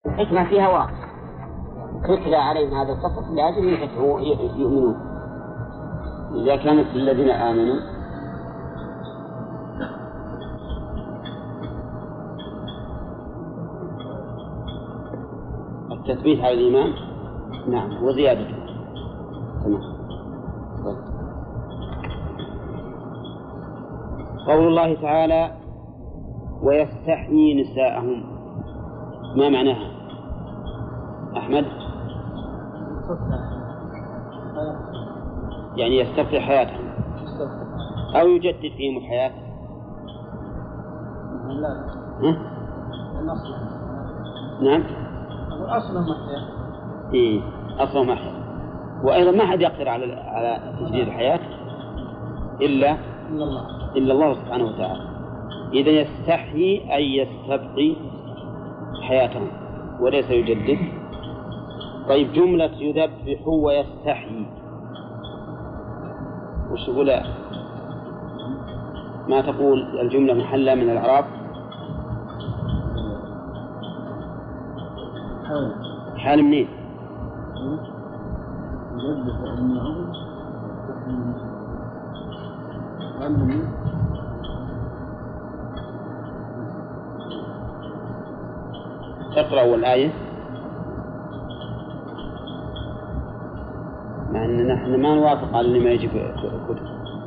الحكمة فيها واضح، تتلى عليهم هذا القصص لأجل يؤمنون. إذا كانت الذين آمنوا التثبيت على الإيمان، نعم، وزيادته. تمام. قول الله تعالى ويستحيي نساءهم، ما معناها أحمد؟ يعني يستفتح حياتهم أو يجدد فيهم الحياة. نعم، أصلا محيا. إيه، أصلا محيا. وأيضا ما حد يقدر على تجديد الحياة إلا الله سبحانه وتعالى. إذا يستحيي أي يستبقي حياتهم وليس يجدد. طيب، جملة يذبح ويستحيي وش يقول؟ ما تقول الجملة محلة من الإعراب؟ حال منين؟ اقرأ الآية. مع أن نحن ما نوافق على اللي ما يجي في الكتب.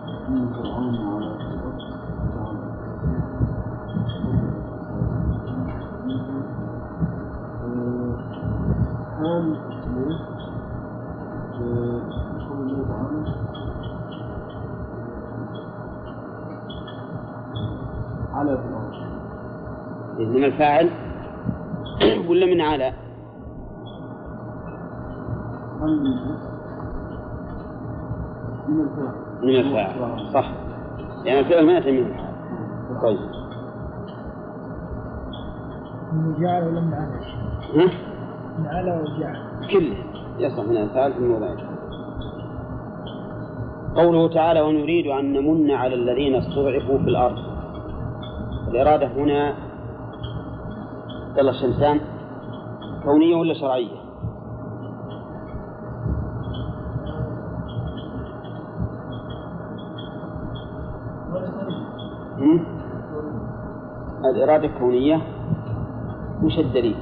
على في الأرض من الفاعل ولا من على؟ من الفاعل، صح، يعني الفعل ما يأتي من الفاعل. طيب، من جعل ولا من على؟ من على وجعل كله يصح من الفاعل في الموضع. قوله تعالى ونريد أن نمن على الذين استضعفوا في الأرض. الإرادة هنا يلا الشمسان كونية ولا شرعية؟ الإرادة كونية. وش الدليل؟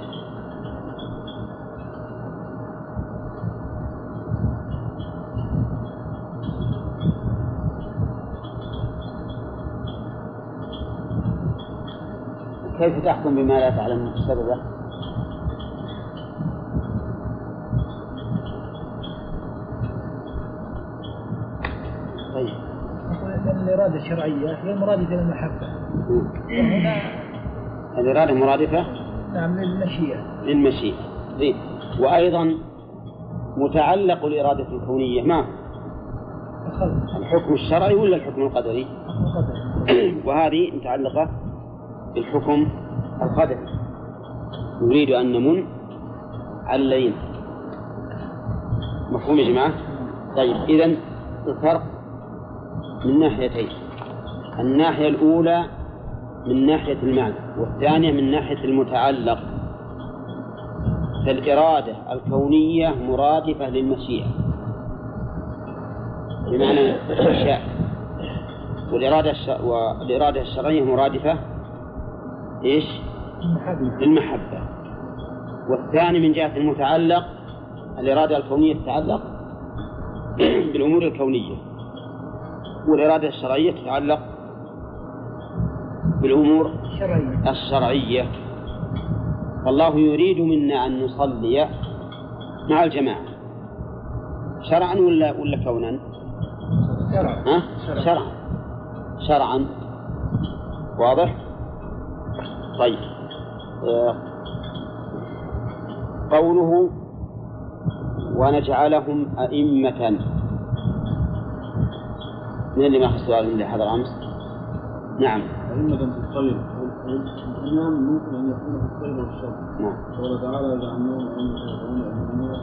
كيف تحكم بما لا تعلم سببه؟ طيب، الإرادة الشرعية هي مرادفة للمحبة، وهنا الإرادة مرادفة نعم للمشيئة. زين. وأيضا متعلق الإرادة الكونية ما الحكم الشرعي ولا الحكم القدري؟ وهذه متعلقة بالحكم القدري. نريد أن نمن على الذين. مفهوم يا جماعة؟ طيب، إذن الفرق من ناحيتين. الناحية الأولى من ناحية المعنى، والثانية من ناحية المتعلق. فالإرادة الكونية مرادفة للمشيئة بمعنى الشاء، والإرادة الشرعية مرادفة إيش؟ للمحبة. والثاني من جهة المتعلق الإرادة الكونية تتعلق بالأمور الكونية، والإرادة الشرعية تتعلق بالأمور الشرعية. فالله يريد منا أن نصلي مع الجماعة شرعا ولا كونا؟ شرعا. واضح؟ طيب، قوله ونجعلهم أئمة، من اللي ما أخذ سؤال اللي حضر أمس؟ نعم، أئمة في الخير. الإمام ممكن أن يكون في الخير والشر. نعم. قال تعالى جعلناهم أئمة.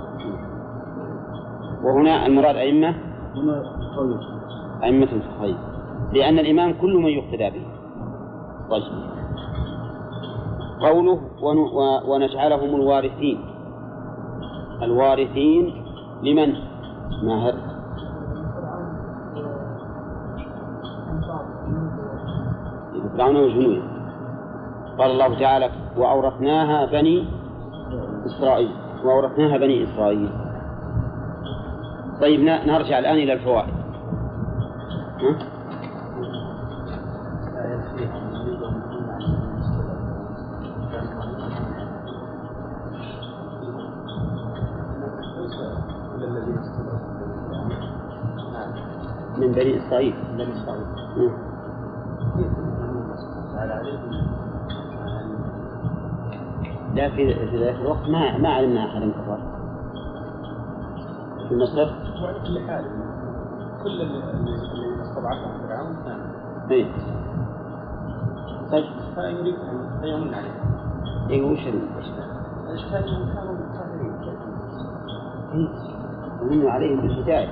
وهنا المراد أئمة هنا خير، أئمة في الخير، لأن الإمام كل من يقتدى به. طيب، قوله ونجعلهم الوارثين. الوارثين لمن؟ ماهر. فرعون وجنوده. قال الله تعالى وأورثناها بني إسرائيل. وأورثناها بني إسرائيل. طيب نرجع الآن إلى الفوائد. من بني إسرائيل. لا في ذلك الوقت ما علمنا أحدا كفر في مصر. كل اللي استضعفهم فرعون كان. طيب. فيريد أن يمن عليه. إيه وش كانوا كافرين. يمن عليهم بالهداية.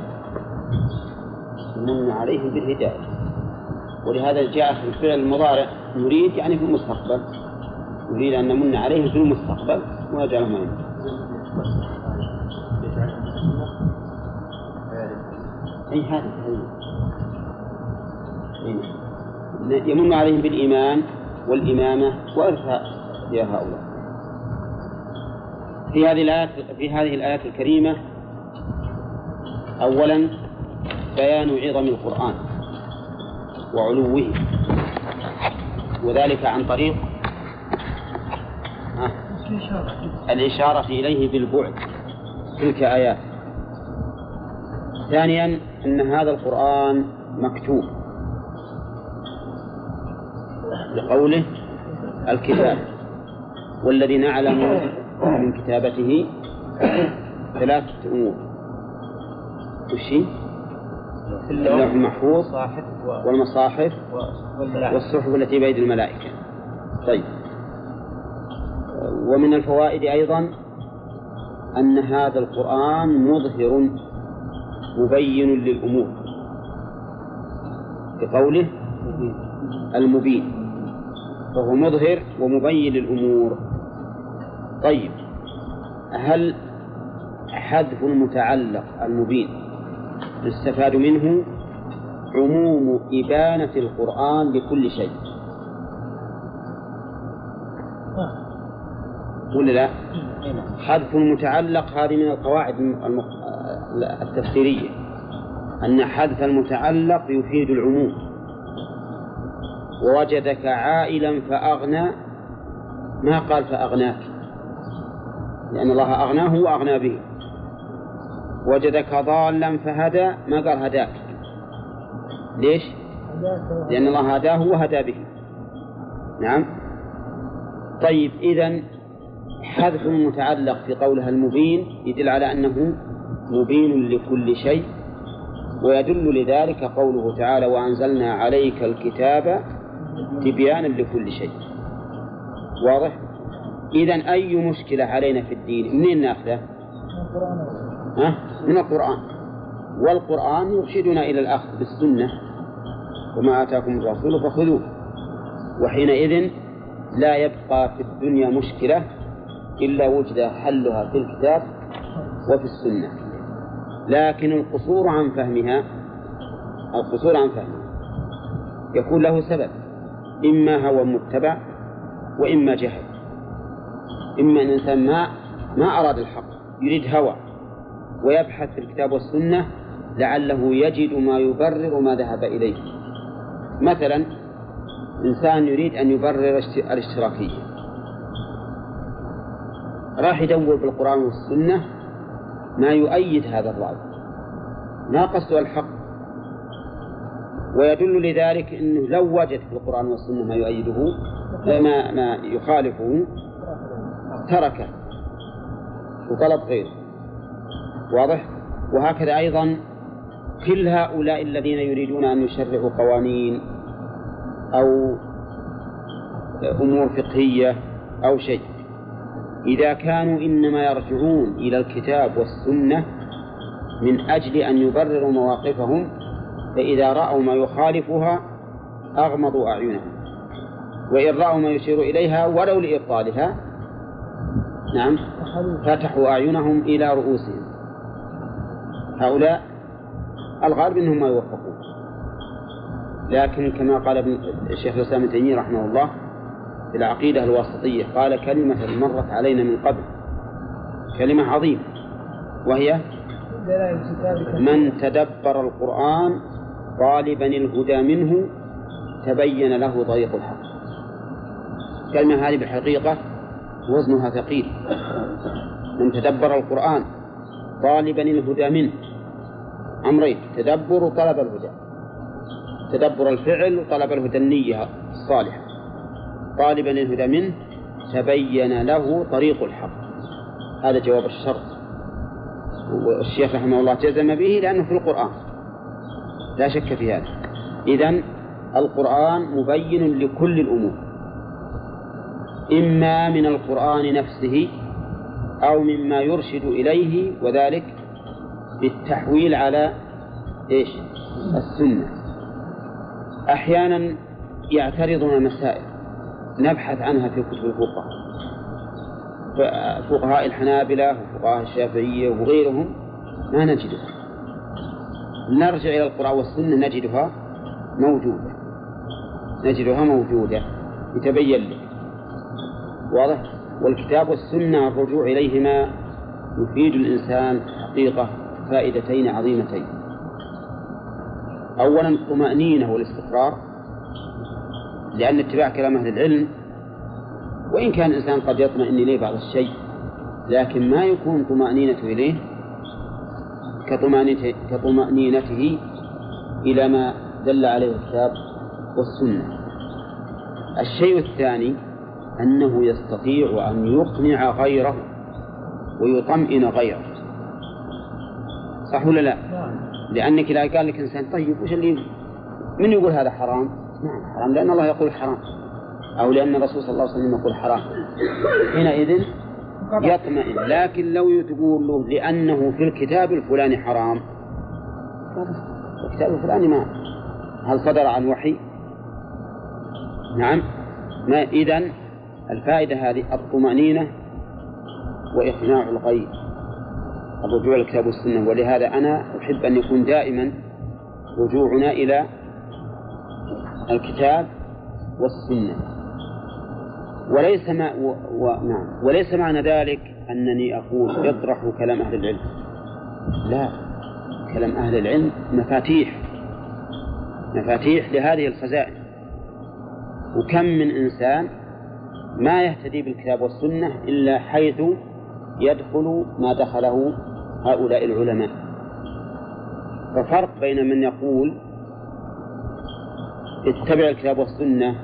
يمن عليهم بالهداية. ولهذا جاء في الفعل المضارع نريد يعني في المستقبل. نريد أن نمن عليهم في المستقبل ونجعلهم منهم. أي هذا يمن عليهم بالإيمان والإمامة وإرثاء يا هؤلاء. في هذه الآيات الكريمة أولا بيان عظم القرآن وعلوه، وذلك عن طريق الإشارة إليه بالبعد تلك آيات. ثانيا أن هذا القرآن مكتوب لقوله الكتاب، والذي نعلم من كتابته ثلاثة أمور: وشي؟ اللوح المحفوظ والمصاحف والصحف التي بيد الملائكة. طيب، ومن الفوائد أيضا أن هذا القرآن مظهر مبين للأمور بقوله المبين، فهو مظهر ومبين للأمور. طيب، هل حذف المتعلق المبين يستفاد منه عموم إبانة القرآن لكل شيء ولا لا؟ حذف المتعلق هذه من القواعد التفسيرية، أن حذف المتعلق يفيد العموم. ووجدك عائلا فأغنى ما قال فأغناك، لأن الله أغناه وأغنى به. وجدك ضالا فهدى ما قال هداك. ليش؟ لأن الله هداه وهدى به. نعم. طيب، إذن حذف المتعلق في قولها المبين يدل على أنه مبين لكل شيء، ويدل لذلك قوله تعالى وأنزلنا عليك الكتاب تبيانا لكل شيء. واضح؟ إذن أي مشكلة علينا في الدين منين نأخذه؟ من القرآن. والقرآن يرشدنا إلى الأخذ بالسنة، وما آتاكم الرسول فخذوه. وحينئذ لا يبقى في الدنيا مشكلة إلا وجد حلها في الكتاب وفي السنة. لكن القصور عن فهمها يكون له سبب: إما هوى متبع، وإما جهل. إما أن الإنسان ما أراد الحق، يريد هوى ويبحث في الكتاب والسنة لعله يجد ما يبرر ما ذهب إليه. مثلا إنسان يريد أن يبرر الاشتراكية، راح يدور بالقرآن والسنة ما يؤيد هذا الرأي، ما قصده الحق. ويدل لذلك أنه لو وجد في القرآن والسنة ما يؤيده ما يخالفه تركه وطلب غيره. واضح؟ وهكذا أيضا كل هؤلاء الذين يريدون أن يشرعوا قوانين أو أمور فقهية أو شيء، إذا كانوا إنما يرجعون إلى الكتاب والسنة من أجل أن يبرروا مواقفهم، فإذا رأوا ما يخالفها أغمضوا أعينهم وإن رأوا ما يشير إليها ولو لإبطالها نعم فتحوا أعينهم إلى رؤوسهم. هؤلاء الغالب أنهم ما يوفقون، لكن كما قال الشيخ الإسلام ابن تيمية رحمه الله في العقيدة الواسطية قال كلمة مرت علينا من قبل، كلمة عظيمة، وهي من تدبر القرآن طالبا الهدى منه تبين له طريق الحق. كلمة هذه بالحقيقة وزنها ثقيل. من تدبر القرآن طالبا الهدى منه، أمرين: تدبر وطلب الهدى، تدبر الفعل وطلب الهدى النية الصالحة. طالبا الهدى منه تبين له طريق الحق، هذا جواب الشرط، والشيخ رحمه الله جزم به لأنه في القرآن لا شك في هذا. إذن القرآن مبين لكل الأمور، إما من القرآن نفسه أو مما يرشد إليه، وذلك بالتحويل على السنة. أحيانا يعترضنا مسائل نبحث عنها في كتب الفقهاء، فقهاء الحنابلة وفقهاء الشافعية وغيرهم ما نجدها، نرجع إلى القرآن والسنة نجدها موجودة يتبين لك، واضح. والكتاب والسنة الرجوع إليهما يفيد الإنسان حقيقة فائدتين عظيمتين: أولا الطمأنينة والاستقرار، لأن اتباع كلام أهل العلم وإن كان الإنسان قد يطمئن إليه بعض الشيء، لكن ما يكون طمأنينته إليه كطمأنينته إلى ما دل عليه الكتاب والسنة. الشيء الثاني أنه يستطيع أن يقنع غيره ويطمئن غيره، صح ولا لا؟ لأنك لا قال لك إنسان طيب وش اللي من يقول هذا حرام؟ نعم حرام لأن الله يقول حرام، أو لأن الرسول صلى الله عليه وسلم يقول حرام، حينئذ يطمئن. لكن لو تقول له لأنه في الكتاب الفلاني حرام، الكتاب الفلاني ما هل صدر عن وحي؟ نعم ما. إذن الفائدة هذه الطمأنينة وإقناع الغير، الرجوع الكتاب والسنة. ولهذا أنا أحب أن يكون دائما رجوعنا إلى الكتاب والسنة، وليس معنى ذلك أنني أقول اطرحوا كلام أهل العلم، لا، كلام أهل العلم مفاتيح لهذه الخزائن. وكم من إنسان ما يهتدي بالكتاب والسنة إلا حيث يدخل ما دخله هؤلاء العلماء. ففرق بين من يقول اتبع الكتاب والسنة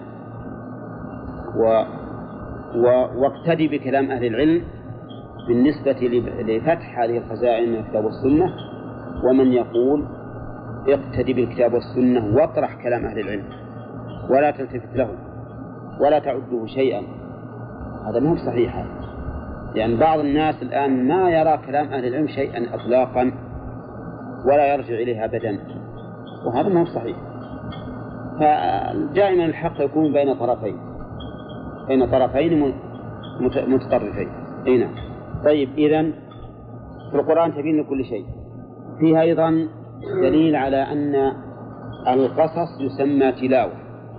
واقتدي بكلام أهل العلم بالنسبة لفتح هذه الخزائن من الكتاب والسنة، ومن يقول اقتدي بالكتاب والسنة واطرح كلام أهل العلم ولا تلتفت له ولا تعده شيئا. هذا مو صحيح، لأن بعض الناس الآن ما يرى كلام أهل العلم شيئا إطلاقا ولا يرجع إليه أبدا، وهذا مو صحيح. فدائما الحق يكون بين طرفين متطرفين. نعم. طيب، إذن في القرآن تبين لكل شيء. فيها أيضا دليل على أن القصص يسمى تلاوة.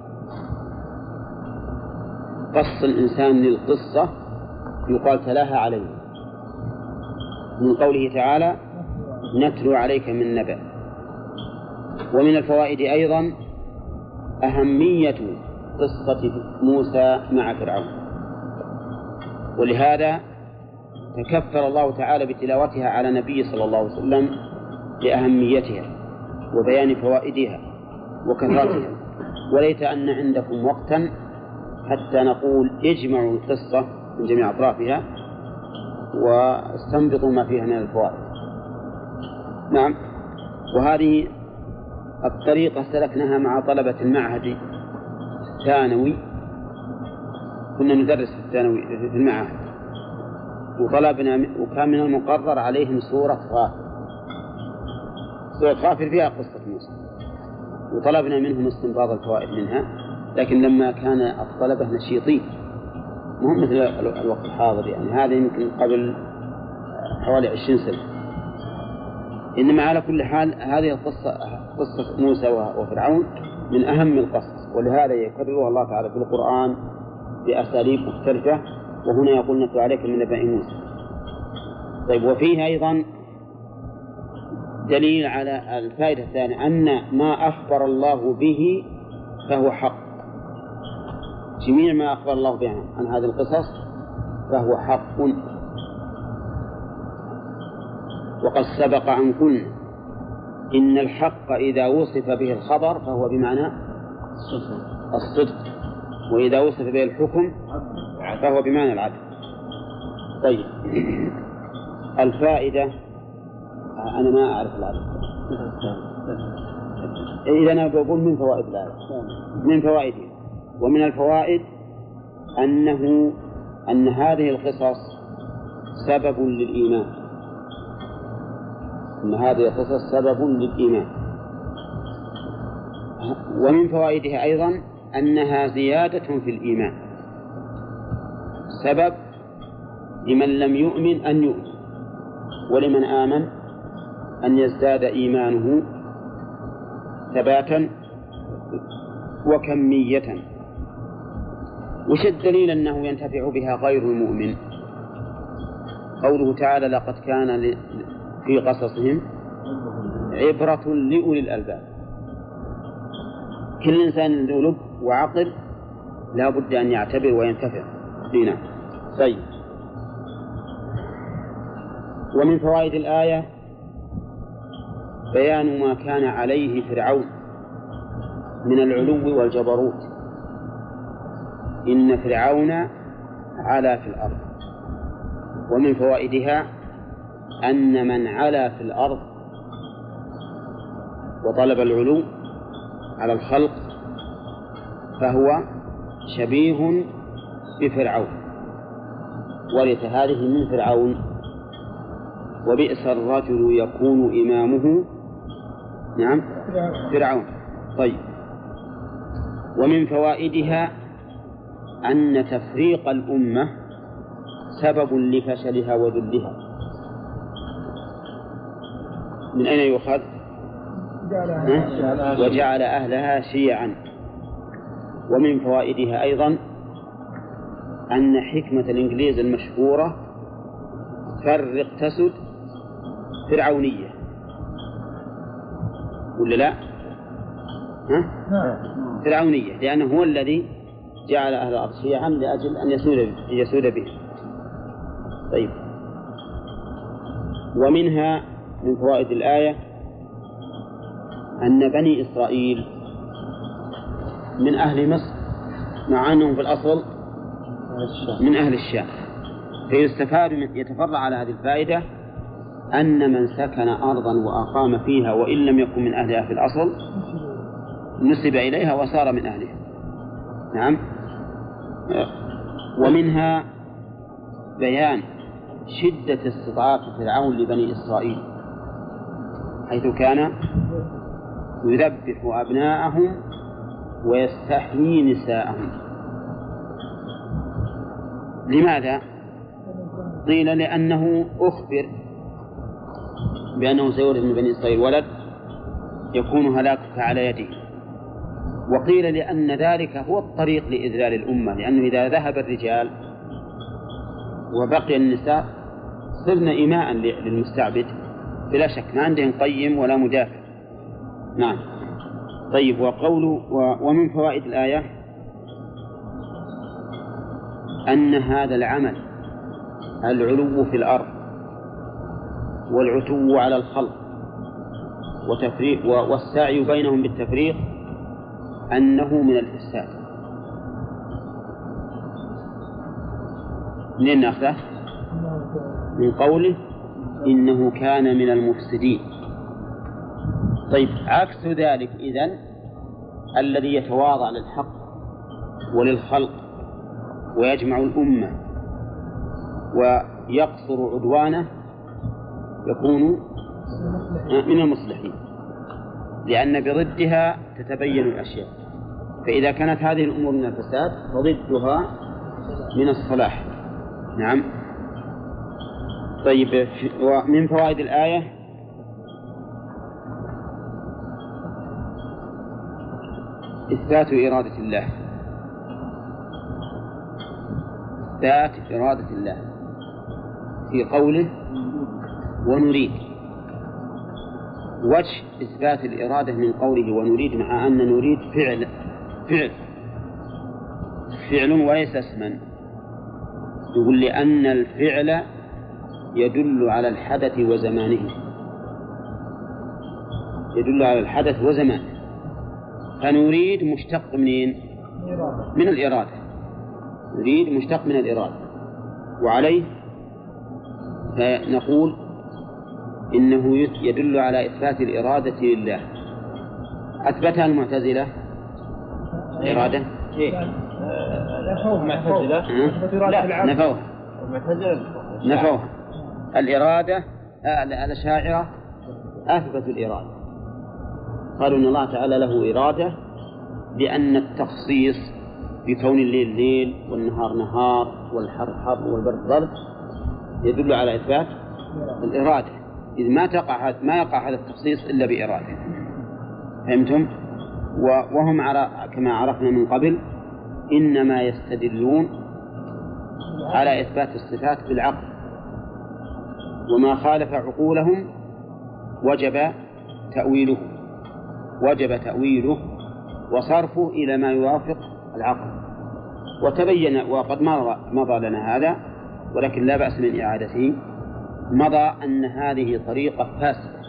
قص الإنسان للقصة يقال تلاها عليه، من قوله تعالى نتلو عليك من نبأ. ومن الفوائد أيضا أهمية قصة موسى مع فرعون، ولهذا تكفل الله تعالى بتلاوتها على نبي صلى الله عليه وسلم لأهميتها وبيان فوائدها وكثرتها. وليت أن عندكم وقتا حتى نقول اجمعوا القصة من جميع أطرافها واستنبطوا ما فيها من الفوائد. نعم. وهذه الطريقة سلكناها مع طلبة المعهد الثانوي، كنا ندرس في الثانوي في المعهد، وكان من المقرر عليهم سورة غافر فيها قصة موسى، وطلبنا منهم استنباط الفوائد منها لكن لما كان الطلبة نشيطين مو مثل الوقت الحاضر، يعني هذا يمكن قبل حوالي 20 سنة. إنما على كل حال هذه القصة قصة موسى وفرعون من أهم القصص، ولهذا يكررها الله تعالى في القرآن بأساليب مختلفة، وهنا يقول نتلو عليك من نبأ موسى. طيب، وفيه أيضا دليل على الفائدة الثانية أن ما أخبر الله به فهو حق. جميع ما أخبر الله به عن هذه القصص فهو حق. وقد سبق أن قلنا إن الحق إذا وصف به الخبر فهو بمعنى الصدق، وإذا وصف به الحكم فهو بمعنى العدل. طيب، الفائدة أنا ما أعرف العدل، إذا أنا بقول من فوائد الآية، من فوائده. ومن الفوائد أن هذه القصص سبب للإيمان، أن هذه القصص سبب للإيمان. ومن فوائدها أيضا أنها زيادة في الإيمان، سبب لمن لم يؤمن أن يؤمن، ولمن آمن أن يزداد إيمانه ثباتا وكمية. وش الدليل أنه ينتفع بها غير المؤمن؟ قوله تعالى لقد كان في قصصهم عبرة لأولي الألباب. كل إنسان ذو لب وعقل لا بد أن يعتبر وينتفع بنا. طيب، ومن فوائد الآية بيان ما كان عليه فرعون من العلو والجبروت. إن فرعون علا في الأرض. ومن فوائدها أن من علا في الأرض وطلب العلو على الخلق فهو شبيه بفرعون، ورث هذه من فرعون. وبئس الرجل يكون إمامه نعم فرعون. طيب، ومن فوائدها أن تفريق الأمة سبب لفشلها وذلها. من أين يؤخذ؟ وجعل أهلها شيعا. ومن فوائدها أيضا أن حكمة الإنجليز المشهورة فرق تسد فرعونية، ولا لا؟ فرعونية، لأنه هو الذي جعل أهل الأرض شيعا لأجل أن يسود به. طيب، ومنها من فوائد الآية أن بني إسرائيل من أهل مصر مع أنهم في الأصل من أهل الشام، فيستفاد يتفرع على هذه الفائدة أن من سكن أرضا وأقام فيها وإن لم يكن من أهلها في الأصل نسب إليها وصار من أهلها. نعم. ومنها بيان شدة استضعاف فرعون لبني إسرائيل، حيث كان يذبح أبناءهم ويستحيي نساءهم. لماذا؟ قيل لأنه أخبر بأنه سيورث من بني إسرائيل ولد يكون هلاكك على يده. وقيل لأن ذلك هو الطريق لإذلال الأمة، لأنه إذا ذهب الرجال وبقي النساء صرنا إماء للمستعبد بلا شك، ما عندهم قيم ولا مدافع. نعم. طيب، ومن فوائد الآية أن هذا العمل العلو في الأرض والعتو على الخلق والسعي بينهم بالتفريق أنه من الإفساد. منين نأخذه؟ من قوله إنه كان من المفسدين. طيب، عكس ذلك إذن الذي يتواضع للحق وللخلق ويجمع الأمة ويقصر عدوانه يكون من المصلحين، لأن بضدها تتبين الأشياء. فإذا كانت هذه الأمور من الفساد فضدها من الصلاح. نعم. طيب، ومن فوائد الآية إثبات إرادة الله، إثبات إرادة الله في قوله ونريد. وجه إثبات الإرادة من قوله ونريد، مع أن نريد فعل وليس اسما. يقول لأن الفعل يدل على الحدث وزمانه، يدل على الحدث وزمانه. فنريد مشتق منين؟ من الإرادة. نريد مشتق من الإرادة، وعليه فنقول إنه يدل على إثبات الإرادة لله. أثبتها المعتزلة الإرادة نفوها. الإرادة الأشاعرة أثبتوا الإرادة، قالوا إن الله تعالى له إرادة، لأن التخصيص بكون الليل ليل والنهار نهار والحر حر والبرد برد يدل على إثبات الإرادة، إذ ما يقع هذا التخصيص إلا بإرادة. فهمتم؟ وهم كما عرفنا من قبل إنما يستدلون على إثبات الصفات بالعقل، وما خالف عقولهم وجب تأويله وصرفه إلى ما يوافق العقل. وتبين وقد مضى لنا هذا، ولكن لا بأس من إعادته. مضى أن هذه طريقة فاسدة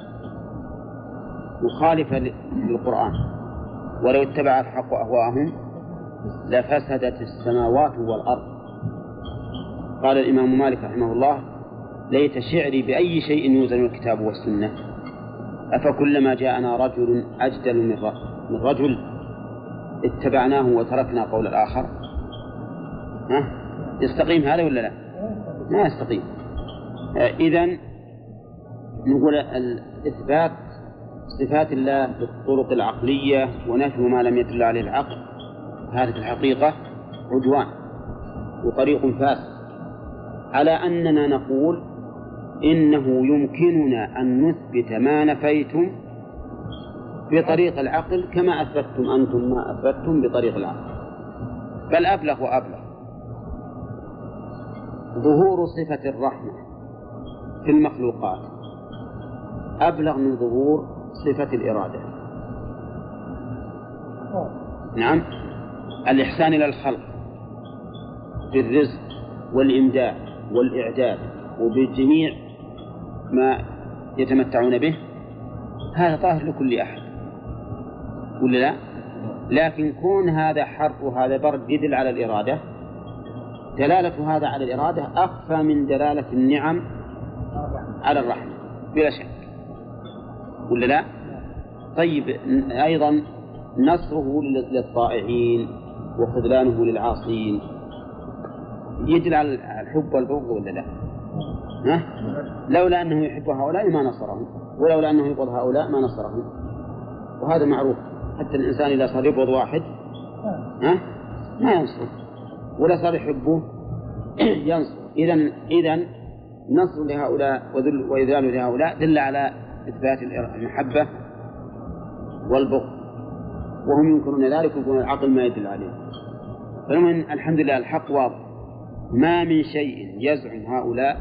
مخالفة للقرآن، ولو اتبع الحق أهواءهم لفسدت السماوات والأرض. قال الإمام مالك رحمه الله: ليت شعري بأي شيء يوزن الكتاب والسنة، أفكلما جاءنا رجل أجدل من رجل اتبعناه وتركنا قول الآخر. يستقيم هذا ولا لا؟ ما يستقيم. إذن نقول إثبات صفات الله بالطرق العقلية ونفي ما لم يدل عليه العقل، هذا في الحقيقة عدوان وطريق فاسد، على أننا نقول إنه يمكننا أن نثبت ما نفيتم بطريق العقل كما أثبتتم أنتم ما أثبتتم بطريق العقل، بل أبلغ وأبلغ. ظهور صفة الرحمة في المخلوقات أبلغ من ظهور صفة الإرادة. نعم. الإحسان إلى الخلق بالرزق والإمداد والإعداد وبجميع ما يتمتعون به هذا ظاهر لكل أحد، ولا لا؟ لكن كون هذا حر وهذا برد يدل على الإرادة، دلالة هذا على الإرادة أخفى من دلالة النعم على الرحمة بلا شك، ولا لا؟ طيب، أيضا نصره للطائعين وخذلانه للعاصين يدل على الحب والبغض، ولا لا؟ لولا أنه يحب هؤلاء ما نصرهم، ولولا أنه يبغض هؤلاء ما نصرهم، وهذا معروف. حتى الإنسان إذا صار يبغض واحد ما ينصر، ولا صار يحبه ينصر. إذن نصر لهؤلاء وإذلال لهؤلاء دل على إثبات المحبة والبغض، وهم ينكرون ذلك ويقولون العقل ما يدل عليه. فمن الحمد لله الحق واضح، ما من شيء يزعم هؤلاء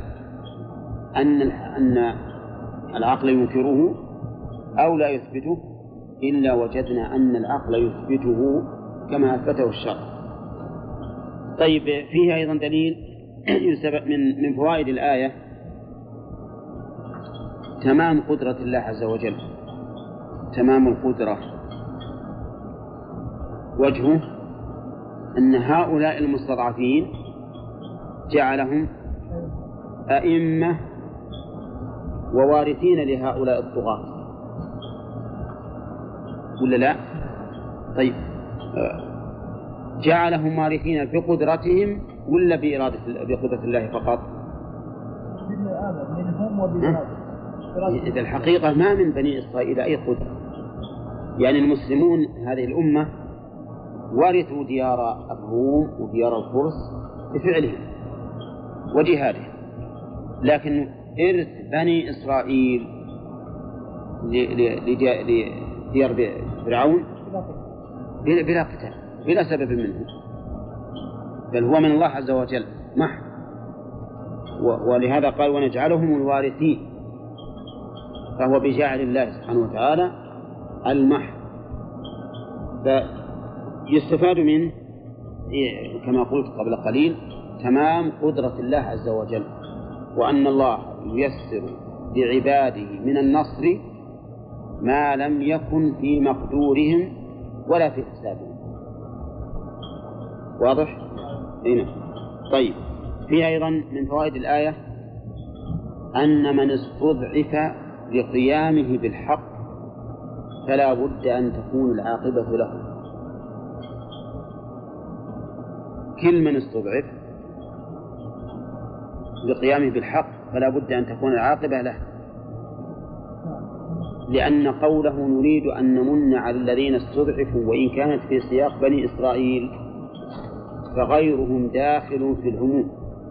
أن العقل ينكره أو لا يثبته إلا وجدنا أن العقل يثبته كما أثبته الشرع. طيب، فيه أيضا دليل من فوائد الآية تمام قدرة الله عز وجل، تمام القدرة. وجهه أن هؤلاء المستضعفين جعلهم أئمة ووارثين لهؤلاء الطغاة، ولا لا؟ طيب، جعلهم وارثين بقدرتهم ولا بقدرة الله فقط؟ إذا الحقيقة ما من بني إسرائيل أي قدرة، يعني المسلمون هذه الأمة ورثوا ديار الروم وديار الفرس بفعلهم وجهادهم، لكن إرث بني إسرائيل لديار فرعون بلا قتال بلا سبب منه، بل هو من الله عز وجل محض. ولهذا قال ونجعلهم الوارثين، فهو بجعل الله سبحانه وتعالى المحض. فيستفاد منه كما قلت قبل قليل تمام قدرة الله عز وجل، وأن الله ييسر لعباده من النصر ما لم يكن في مقدورهم ولا في حسابهم. واضح؟ هنا. طيب، في أيضا من فوائد الآية أن من استضعف لقيامه بالحق فلا بد أن تكون العاقبة له. كل من استضعف لقيامه بالحق فلا بد أن تكون العاقبة له، لأن قوله نريد أن نمن على الذين استضعفوا وإن كانت في سياق بني إسرائيل فغيرهم داخل في العموم.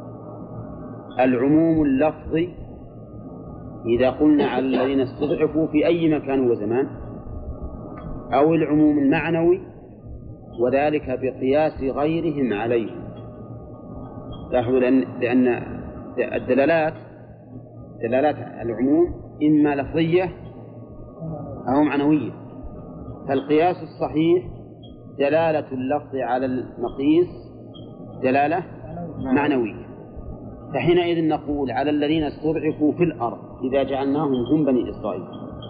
العموم اللفظي إذا قلنا على الذين استضعفوا في أي مكان وزمان، أو العموم المعنوي وذلك بقياس غيرهم عليهم. لاحظوا لأن دلالات العموم إما لفظية أو معنوية، فالقياس الصحيح دلالة اللفظ على المقيس دلالة معنوية. فحينئذ نقول على الذين استضعفوا في الأرض إذا جعلناهم هم بني إسرائيل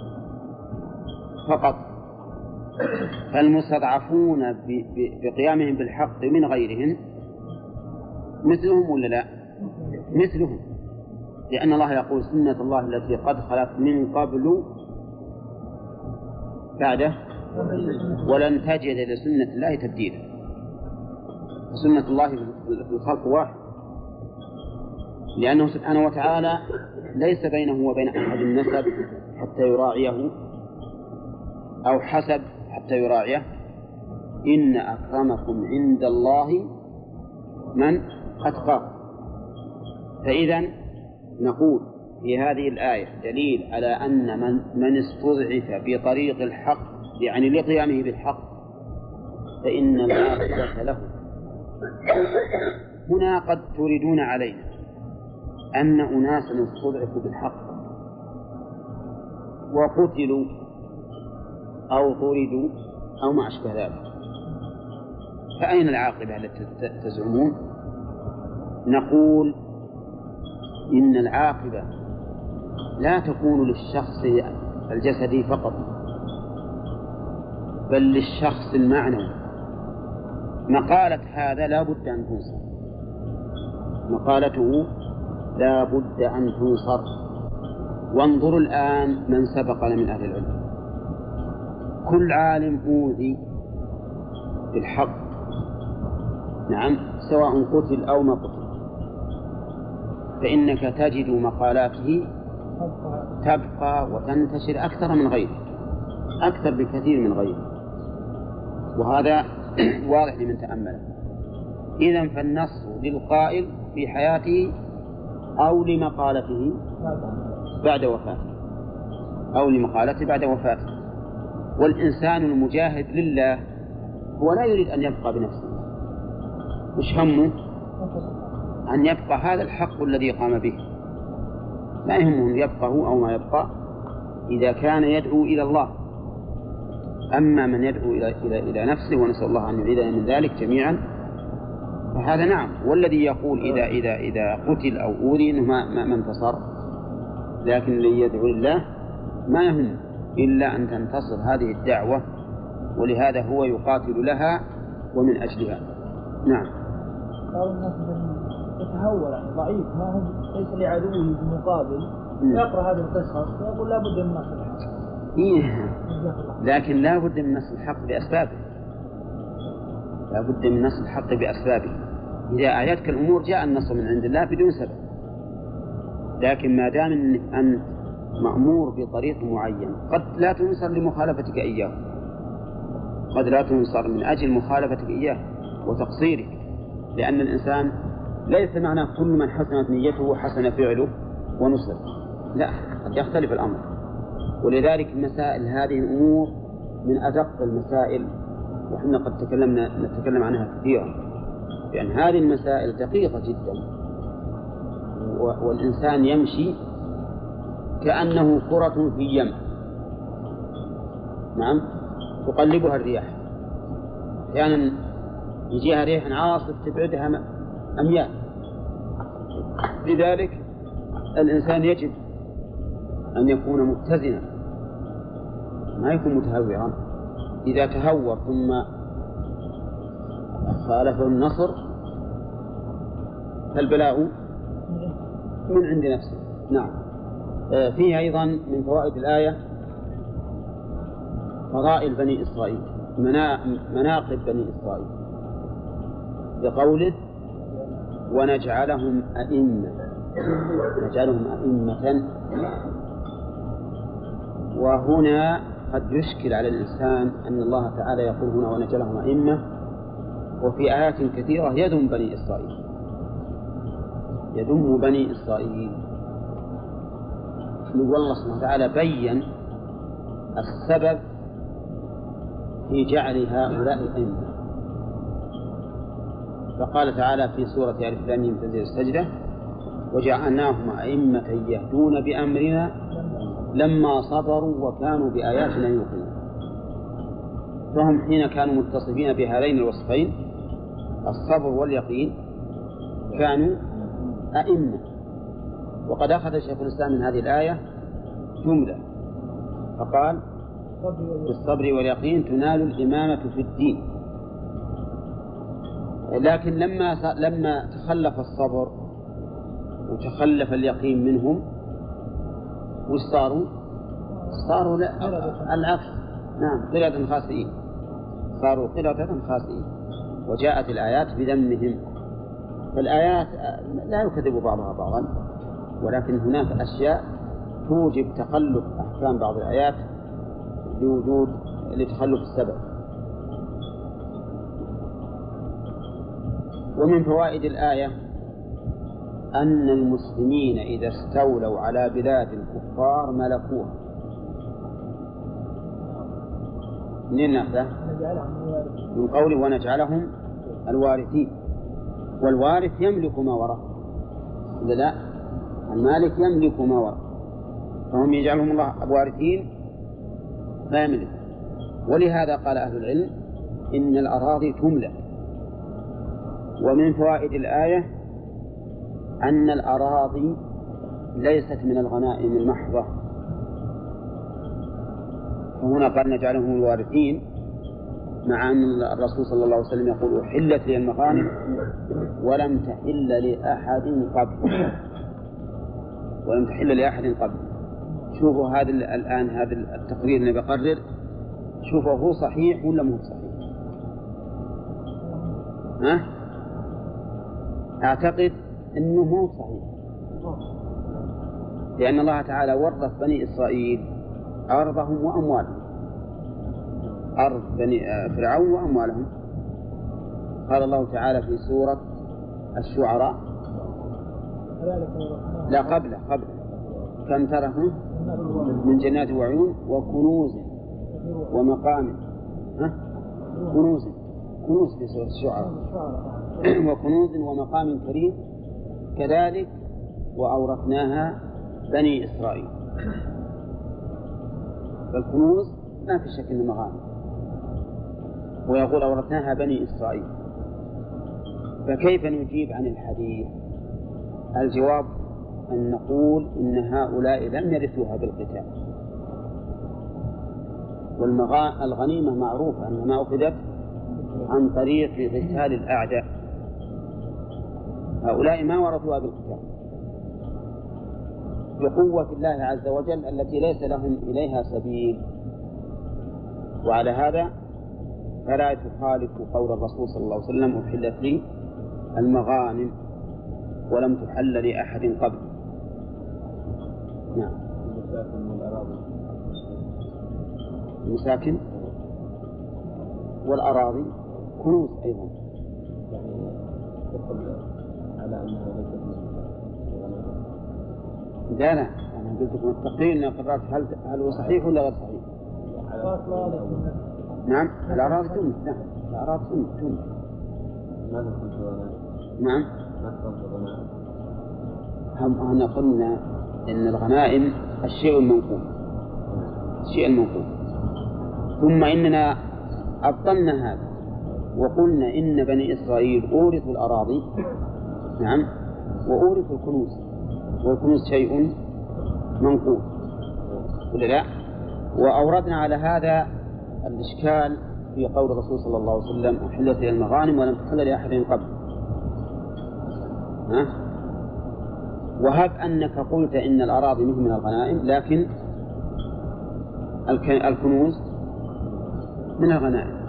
فقط، فالمستضعفون بقيامهم بالحق من غيرهم مثلهم ولا لا؟ مثلهم، لأن الله يقول سنة الله التي قد خلت من قبل بعده ولن تجد لسنة الله تبديلا. سنة الله في الخلق واحد، لأنه سبحانه وتعالى ليس بينه وبين أحد النسب حتى يراعيه أو حسب حتى يراعيه. إن أكرمكم عند الله من أتقاكم. فإذا نقول في هذه الآية دليل على أن من استضعف في طريق الحق يعني لقيامه بالحق فإن العاقبة له. هنا قد تريدون علينا أن أناسا استضعفوا بالحق وقتلوا أو طردوا أو ما أشبه ذلك، فأين العاقبة التي تزعمون؟ نقول إن العاقبة لا تكون للشخص الجسدي فقط، بل للشخص المعنوي. مقالة هذا لا بد أن تنصر، مقالته لا بد أن تنصر. وانظروا الآن من سبقنا من أهل العلم، كل عالم أوذي بالحق نعم سواء قتل أو ما قتل، فإنك تجد مقالاته تبقى وتنتشر أكثر من غيره، أكثر بكثير من غيره، وهذا واضح لمن تأمله. إذن فالنص للقائل في حياته أو لمقالته بعد وفاته، أو لمقالته بعد وفاته. والإنسان المجاهد لله هو لا يريد أن يبقى بنفسه، مش همه أن يبقى هذا الحق الذي قام به، لا يهمه يبقى هو أو ما يبقى إذا كان يدعو إلى الله. أما من يدعو إلى نفسه، ونسأل الله أن يعيذنا من ذلك جميعا، فهذا نعم. والذي يقول إذا قتل أو أوذي إنه ما انتصر، لكن اللي يدعو الله ما يهم إلا أن تنتصر هذه الدعوة، ولهذا هو يقاتل لها ومن أجلها. نعم. قالوا الناس يتهور يعني ضعيف، ما هم ليس لعدوه بالمقابل، يقرأ هذه القصص ويقول لا بد من نصر الحق. لكن لا بد من نصر الحق بأسبابه، لا بد من نصر الحق بأسبابه. إذا أعيتك الأمور جاء النصر من عند الله بدون سبب، لكن ما دام أنت مأمور بطريق معين قد لا تنصر لمخالفتك إياه، قد لا تنصر من أجل مخالفتك إياه وتقصيرك، لأن الإنسان ليس معنى كل من حسنت نيته حسن فعله ونصر، لا، قد يختلف الأمر. ولذلك المسائل هذه الأمور من أدق المسائل، وحنا قد نتكلم عنها كثيرا، لأن هذه المسائل دقيقة جدا، والإنسان يمشي كأنه كرة في يم، نعم، تقلبها الرياح، أحيانا يجيها ريح عاصف تبعدها أميال. لذلك الإنسان يجب أن يكون متزنا، ما يكون متهورا. إذا تهور ثم خالفه النصر فالبلاء من عند نفسه. نعم. فيه أيضا من فوائد الآية فضائل بني إسرائيل، مناقب بني إسرائيل، بقوله ونجعلهم أئمة، نجعلهم أئمة. وهنا قد يشكل على الإنسان أن الله تعالى يقول هنا ونجعلهم أئمة، وفي آيات كثيرة يدم بني إسرائيل، يدم بني إسرائيل. الله سبحانه وتعالى بين السبب في جعل هؤلاء أئمة، فقال تعالى في سورة ألف لام ميم تنزيل السجدة وجعلناهم أئمة يهدون بأمرنا لما صبروا وكانوا بآياتنا يوقنون. فهم حين كانوا متصفين بهذين الوصفين الصبر واليقين كانوا أئمة. وقد أخذ شيخ الإسلام من هذه الآية جملة فقال بالصبر واليقين تنال الإمامة في الدين. لكن لما تخلف الصبر وتخلف اليقين منهم وش صاروا العكس. نعم، قردة خاسئين، صاروا قردة خاسئين. وجاءت الآيات بذمهم. فالآيات لا يكذب بعضها بعضا، ولكن هناك أشياء توجب تخلف أحكام بعض الآيات لتخلف السبب. ومن فوائد الآية أن المسلمين إذا استولوا على بلاد الكفار ملكوها. منين نأخذه؟ من قوله ونجعلهم الوارثين. والوارث يملك ما ورث، لا، المالك يملك ما ورث، فهم يجعلهم الله وارثين لا يملك. ولهذا قال أهل العلم إن الأراضي تملك. ومن فوائد الآية أن الأراضي ليست من الغنائم المحضة، فهنا قال نجعلهم الوارثين، مع أن الرسول صلى الله عليه وسلم يقول أحلت لي المغانم ولم تحل لأحد قبل، ولم تحل لأحد قبل. شوفوا هذا الآن هذا التقرير اللي بقرر، شوفوا هو صحيح ولا مو صحيح؟ أعتقد أنه مو صحيح، لأن الله تعالى ورث بني إسرائيل أرضهم وأموالهم، أرض بني فرعون وأموالهم. قال الله تعالى في سورة الشعراء لا قبل كم تركوا من جنات وعيون وكنوز ومقام كنوز في سورة الشعراء وكنوز ومقام كريم كذلك وأورثناها بني إسرائيل. فالكنوز ما في شك إنه مغانم، ويقول أورثناها بني إسرائيل. فكيف نجيب عن الحديث؟ الجواب أن نقول إن هؤلاء لم يرثوها بالقتال، والغنيمة معروفة أنها أخذت عن طريق قتال الأعداء، هؤلاء ما ورثوها بالقتال بقوة الله عز وجل التي ليس لهم إليها سبيل. وعلى هذا فلا تخالف قول الرسول صلى الله عليه وسلم أحلت لي المغانم ولم تحل لأحد قبل. نعم. المساكن والأراضي كنوز أيضا. يعني تدخل على أنها ليست من لا أنا قلت لكم التقرير أن قررت هل هو صحيح ولا غير صحيح؟ نعم الأراضي تملك. نعم الأراضي تملك. ماذا قلت أنا؟ نعم ما تفضل الغنائم؟ أنا قلنا إن الغنائم الشيء المنقول، الشيء المنقول. ثم إننا أبطلنا هذا وقلنا إن بني إسرائيل أورثوا الأراضي، نعم، وأورثوا الكنوز، والكنوز شيء منقول ولا لا؟ وأوردنا على هذا الإشكال في قول الرسول صلى الله عليه وسلم أحلت إلى المغانم ولم تحل لأحد قبل. وهب أنك قلت إن الأراضي مثل من الغنائم، لكن الكنوز من الغنائم.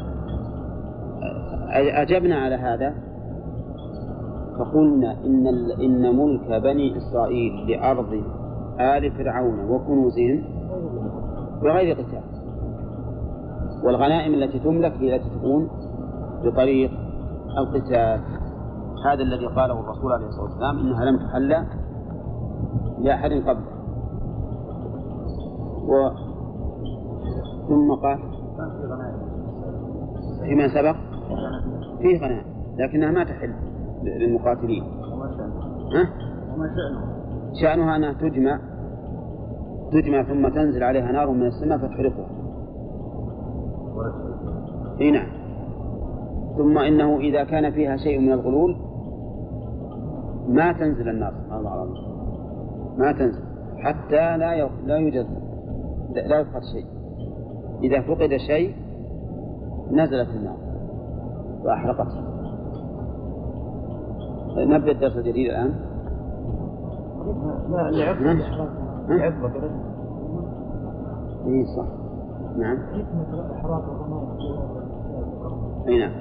أجبنا على هذا فقلنا إن ملك بني إسرائيل لأرض آل فرعون وكنوزهم بغير قتال، والغنائم التي تملك هي التي تكون بطريق القتال. هذا الذي قاله الرسول عليه الصلاة والسلام إنها لم تحل لأحد قبل. ثم قال فيما سبق فيه غنائم لكنها ما تحل للمقاتلين. شأنها أنها تجمع ثم تنزل عليها نار من السماء فتحرقها. نعم. ثم إنه إذا كان فيها شيء من الغلول ما تنزل النار سبحان الله العظيم، ما تنزل حتى لا يوجد لا يفقد شيء. إذا فقد شيء نزلت النار وأحرقتها. نبدأ الدرس الجديد الآن. لا لعقبة قرأت. إيه صح. نعم. حكمة إحراق الغنائم. أي نعم.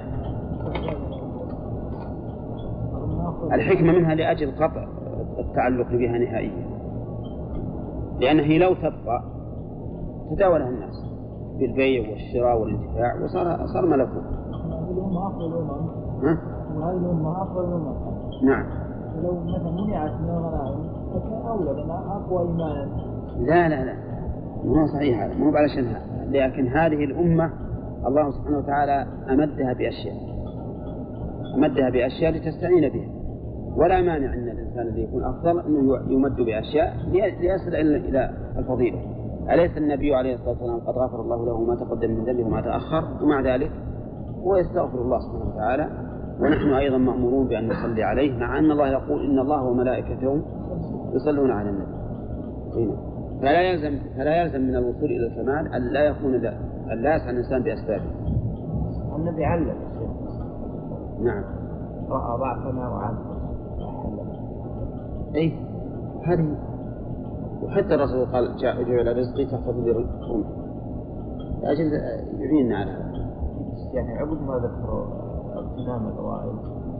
الحكمة منها لأجل قطع التعلق بها نهائيا، لأنه لو تبقى تداولها الناس بالبيع والشراء والانتفاع وصار ملكوت. هذه الأمة أفضل الأمم. وهذه الأمة أفضل الأمم. نعم. لو مثلا منعت من الغنائم فكان أولى لأنها أقوى إيمانا. لا مو صحيح هذا، مو علشان هذا، لكن هذه الأمة الله سبحانه وتعالى أمدها بأشياء لتستعين بها، ولا مانع أن الإنسان الذي يكون أفضل أنه يمد بأشياء ليصل إلى الفضيلة. أليس النبي عليه الصلاة والسلام قد غفر الله له ما تقدم من ذنبه وما تأخر، ومع ذلك هو يستغفر الله سبحانه وتعالى، ونحن أيضا مأمورون بأن نصلي عليه، مع أن الله يقول إن الله وملائكته يصلون على النبي. فلا يلزم من الوصول إلى الكمال أن لا يسعى الإنسان بأسبابه. النبي علم الشيء. نعم. رأى ضعفنا وعلم. أي هذه. وحتى الرسول قال جعل رزقي تحت ظل رمحي، لأجل يعيننا على هذا. يعني عقب ما ذكروا اغتنام الغوائل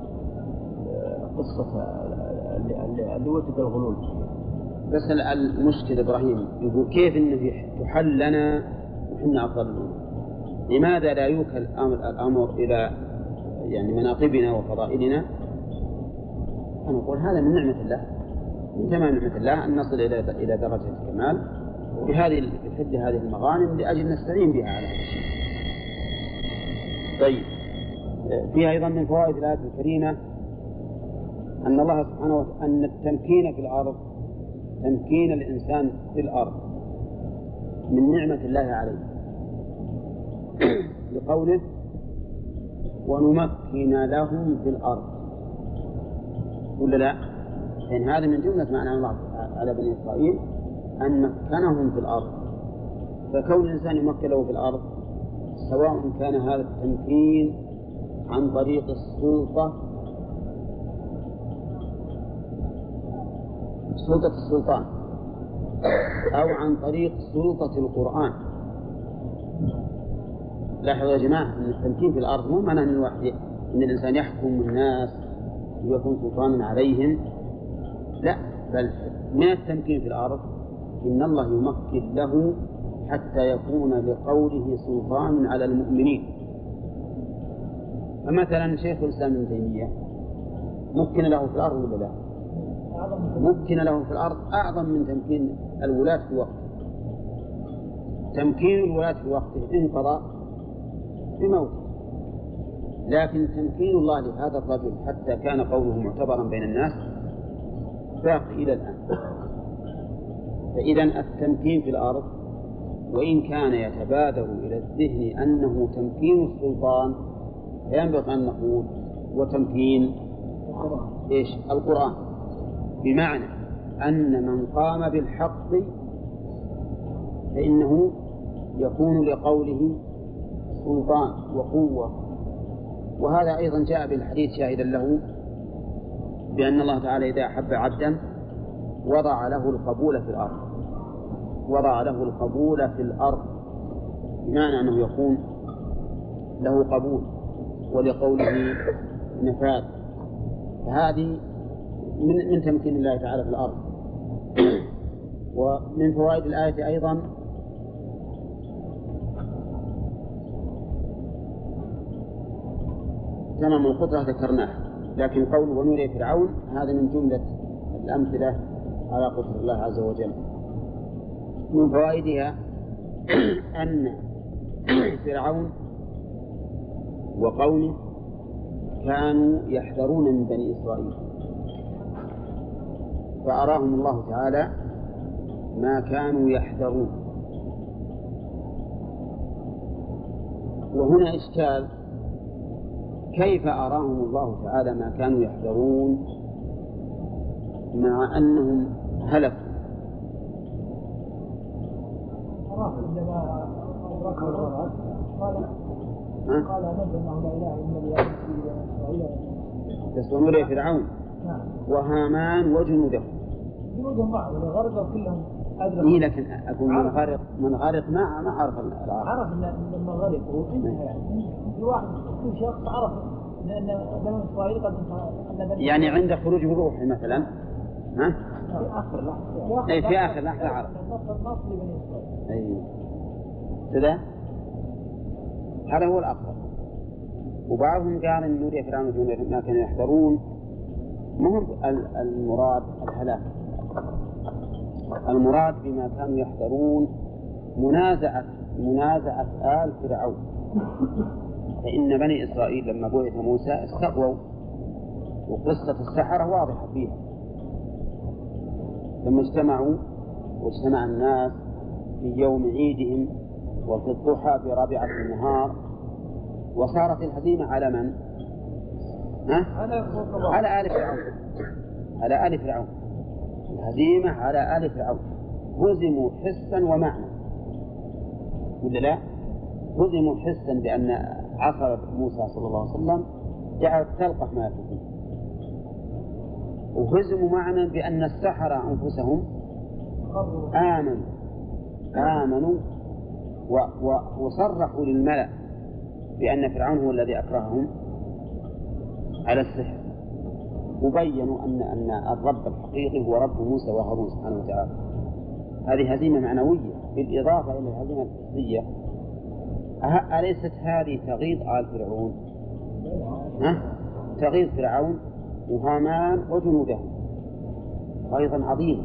قصة اللي وجد الغلول. بس المشكلة إبراهيم يقول كيف إنه تحل لنا وحنا أفضل الأمور؟ لماذا لا يوكل الأمر إلى يعني مناقبنا وفضائلنا؟ أنا أقول هذا من نعمة الله، من تمام نعمة الله أن نصل إلى درجة الكمال بحفظ هذه المغانم لأجل نستعين بها على هذا الشيء. طيب، فيها أيضا من فوائد الآية الكريمة أن الله سبحانه وتعالى أن التمكين في الأرض، تمكين الإنسان في الأرض من نعمة الله عليه، لقوله ونمكن لهم في الأرض، ولا لا؟ لأن هذا من جملة معنى الله على بني إسرائيل أن مكنهم في الأرض. فكون الإنسان يمكن له في الأرض سواء كان هذا التمكين عن طريق سلطة السلطان أو عن طريق سلطة القرآن. لاحظوا يا جماعة أن التمكين في الأرض مو معناه أن الإنسان يحكم الناس ويكون سلطانا عليهم، لا، بل من التمكين في الأرض إن الله يمكن له حتى يكون لقوله سلطان على المؤمنين. فمثلا شيخ الإسلام ابن تيمية ممكن له في الأرض ولا لا؟ ممكن له في الأرض أعظم من تمكين الولاة في وقته. تمكين الولاة في وقته انقضى بموته، لكن تمكين الله لهذا الرجل حتى كان قوله معتبرا بين الناس باقي إلى الآن. فإذا التمكين في الأرض وإن كان يتبادر إلى الذهن أنه تمكين السلطان، فينبغي أن نقول وتمكين القرآن، بمعنى أن من قام بالحق فإنه يكون لقوله سلطان وقوة. وهذا أيضا جاء بالحديث شاهدا له بأن الله تعالى إذا أحب عبدا وضع له القبول في الأرض، وضع له القبول في الأرض، بمعنى أنه يكون له قبول ولقوله نفاذ. فهذه من تمكين الله تعالى في الأرض. ومن فوائد الآية أيضا تمام القدرة ذكرناه، لكن قول ونري فرعون هذا من جملة الأمثلة على قدرة الله عز وجل. من فوائدها أن فرعون وقومه كانوا يحذرون من بني إسرائيل، فأراهم الله تعالى ما كانوا يحذرون. وهنا إشكال، كيف أراهم الله تعالى ما كانوا يحذرون مع أنهم هلكوا؟ عندما أدركه الغرق قال أمد أنه لا إله إلا الله إسرائيل. بس ونري فرعون وهامان وجنوده جنودهم معه غرقوا كلهم أدركوا. إيه لكن أقول من غرق ما عرف العرب. عرف إن لما غرقوا انتهى، يعني في واحد كل شخص عرف أن بني إسرائيل قد انتهى. يعني عند خروج الروح مثلا ها؟ في آخر لحظة. أي في آخر لحظة عرف. النص لبني إسرائيل. أي كذا، هذا هو الأفضل. وبعضهم قال إن نوري فرعون وجنوده ما كانوا يحذرون، مهم المراد الهلاك. المراد بما كانوا يحذرون منازعة آل فرعون. فإن بني إسرائيل لما بعث موسى استقووا، وقصة السحرة واضحة فيها. لما اجتمعوا واجتمع الناس في يوم عيدهم وفي الضحى في رابعة النهار، وصارت الهزيمة على من؟ على آل فرعون. على آل فرعون. الهزيمة على آل فرعون. هزموا حسا ومعنى، ولا لا؟ هزموا حسا بأن عصا موسى صلى الله عليه وسلم جعلت تلقف ما يفعلون، وهزموا معنى بأن السحرة أنفسهم آمنوا وصرحوا للملأ بأن فرعون هو الذي أكرههم على السحر، وبينوا أن الرب الحقيقي هو رب موسى وهارون سبحانه وتعالى. هذه هزيمة معنوية بالإضافة إلى الهزيمة الحسية. أليست هذه تغيظ آل فرعون؟ تغيظ فرعون وهامان وجنوده أيضا عظيم.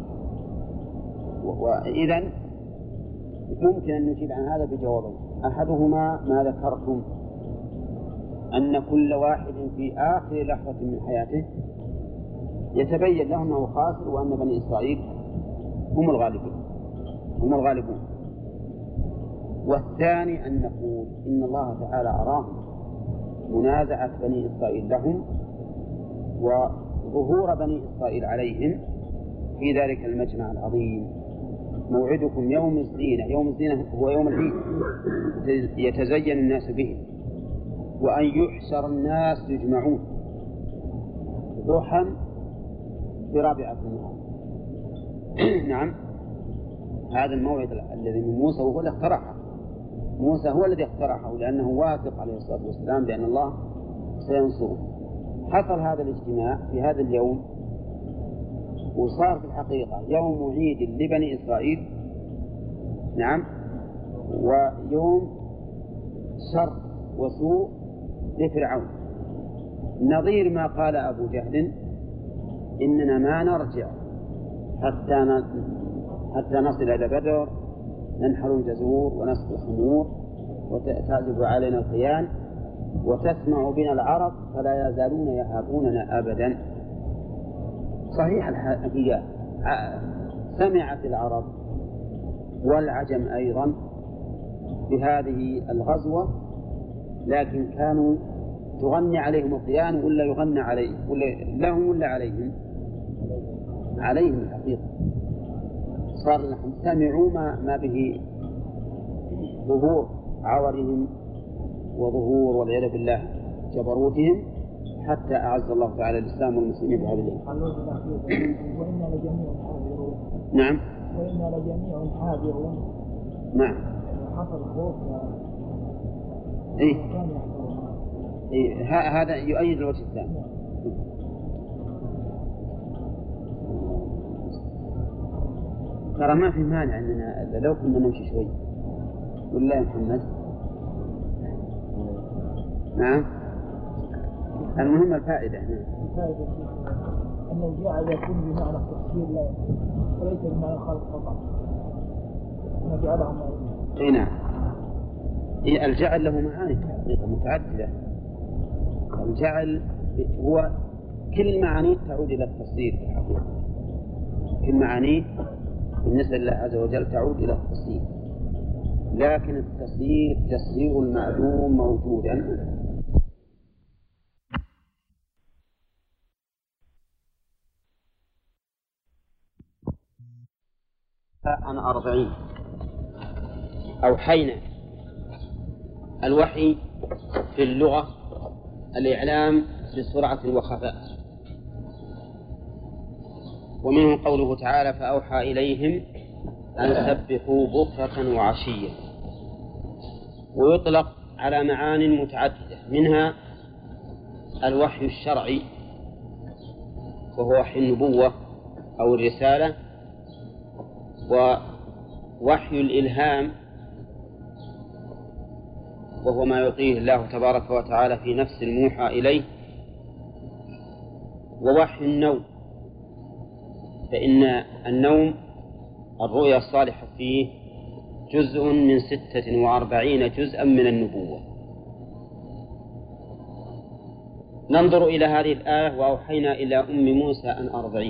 وإذن ممكن أن نجيب عن هذا بجوابين. أحدهما ما ذكرتم، أن كل واحد في آخر لحظة من حياته يتبين له أنه خاسر، وأن بني إسرائيل هم الغالبون. والثاني أن نقول إن الله تعالى أراهم منازعة بني إسرائيل لهم وظهور بني إسرائيل عليهم في ذلك المجمع العظيم. موعدكم يوم الزينة. يوم الزينة هو يوم العيد يتزين الناس به، وأن يحشر الناس يجمعون ضحى برابعة النهار. نعم، هذا الموعد الذي من موسى هو الذي اخترعه. موسى هو الذي اخترعه لأنه واثق عليه الصلاة والسلام بأن الله سينصره. حصل هذا الاجتماع في هذا اليوم، وصار في الحقيقة يوم عيد لبني إسرائيل، نعم، ويوم شر وسوء لفرعون. نظير ما قال أبو جهل إننا ما نرجع حتى نصل إلى بدر، ننحر الجزور ونسقي الخمور وتعزف علينا القيان وتسمع بنا العرب فلا يزالون يهابوننا أبدا. صحيح الحقيقة سمعت العرب والعجم أيضا بهذه الغزوة، لكن كانوا تغني عليهم القيان ولا يغنى عليهم ولا لهم ولا عليهم؟ عليهم الحقيقة. صار لهم سمعوا ما به ظهور عورهم وظهور والعياذ بالله جبروتهم، حتى أعز الله تعالى الإسلام والمسلمين بهذا اليوم. وإنا لجميع حاذرون. نعم. وإنا لجميع حاذرون. نعم. حصل خوف. إيه. إيه هذا يؤيد الوجه الثاني. ترى ما في مانع أننا لو كنا نمشي شوي ولا يا محمد. نعم. المهم الفائدة. الفائدة أن الجعل يكون بمعنى التفسير لا وليس بمعنى الخلق فقط. نجعلهم. أي نعم. الجعل له معاني متعددة. الجعل هو كل معانيه تعود إلى التصدير في الحقيقة. كل معانيه بالنسبة لله عز وجل تعود إلى التصدير، لكن تصدير المعلوم موجودا. عن 40 أوحينا. الوحي في اللغة الإعلام بسرعة وخفاء، ومنه قوله تعالى فأوحى إليهم أن سبحوا بكرة وعشية. ويطلق على معان متعددة، منها الوحي الشرعي وهو وحي النبوة أو الرسالة، ووحي الإلهام وهو ما يعطيه الله تبارك وتعالى في نفس الموحى إليه، ووحي النوم، فإن النوم الرؤيا الصالحة فيه جزء من 46 جزءا من النبوة. ننظر إلى هذه الآية وأوحينا إلى أم موسى أن أرضعيه.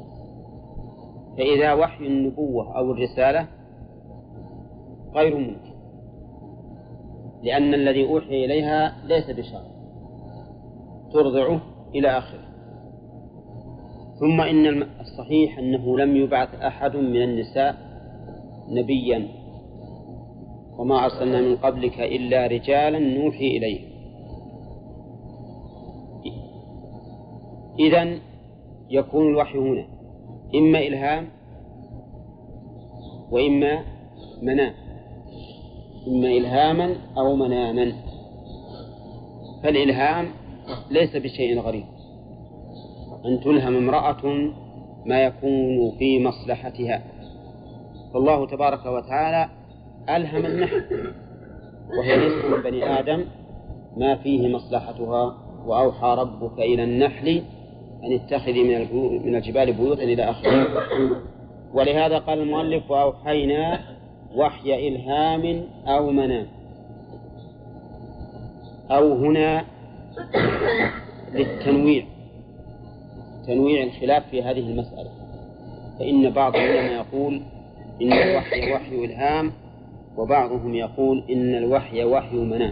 فإذا وحي النبوة أو الرسالة غير ممكن، لأن الذي أوحي إليها ليس بشرع ترضعه إلى آخره. ثم إن الصحيح أنه لم يبعث أحد من النساء نبيا، وما أرسلنا من قبلك إلا رجالا نوحي إليه. إذن يكون الوحي هنا إما إلهام وإما منام، إما إلهاما أو مناما. فالإلهام ليس بشيء غريب، أن تلهم امرأة ما يكون في مصلحتها، فالله تبارك وتعالى ألهم النحل وهي نصف من بني آدم ما فيه مصلحتها، وأوحى ربك إلى النحل أن اتخذي من الجبال بيوتا إلى آخره. ولهذا قال المؤلف وأوحينا وحي إلهام أو منام، أو هنا للتنويع، تنويع الخلاف في هذه المسألة. فإن بعض العلماء يقول إن الوحي وحي إلهام، وبعضهم يقول إن الوحي وحي منام.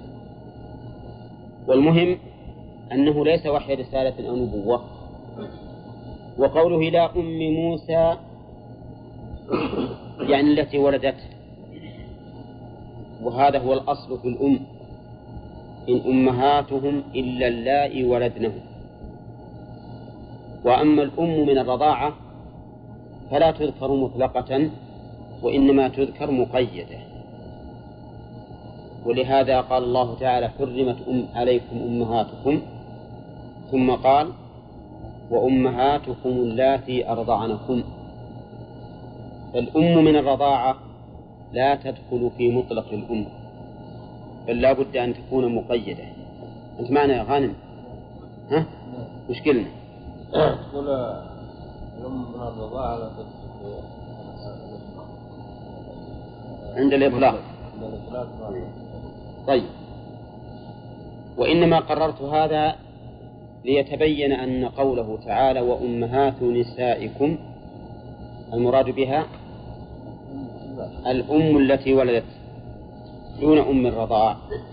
والمهم أنه ليس وحي رسالة أو نبوة. وقوله إلى أم موسى يعني التي ولدته، وهذا هو الأصل في الأم، إن أمهاتهم إلا اللائي ولدنهم. وأما الأم من الرضاعة فلا تذكر مطلقة، وإنما تذكر مقيدة. ولهذا قال الله تعالى حرمت عليكم أمهاتكم، ثم قال وأمهاتكم اللاتي أرضعنكم. فالأم من الرضاعة لا تدخل في مطلق الأم، بل لا بد أن تكون مقيدة. أنت معنا يا غانم؟ ها؟ وش قلنا؟ تقول الأم من الرضاعة لا تدخل عند الإطلاق. عند الإطلاق. طيب، وإنما قررت هذا ليتبين أن قوله تعالى وأمهات نسائكم المراد بها الأم التي ولدت دون أم الرضاع.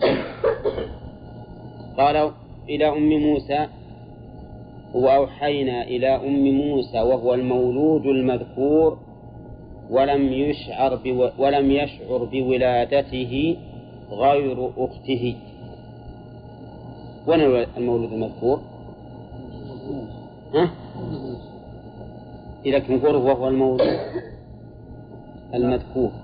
قالوا إلى أم موسى وأوحينا إلى أم موسى وهو المولود المذكور ولم يشعر بولادته غير أخته. وين المولود المذكور؟ ها؟ إذا كنقول وهو المولود المذكور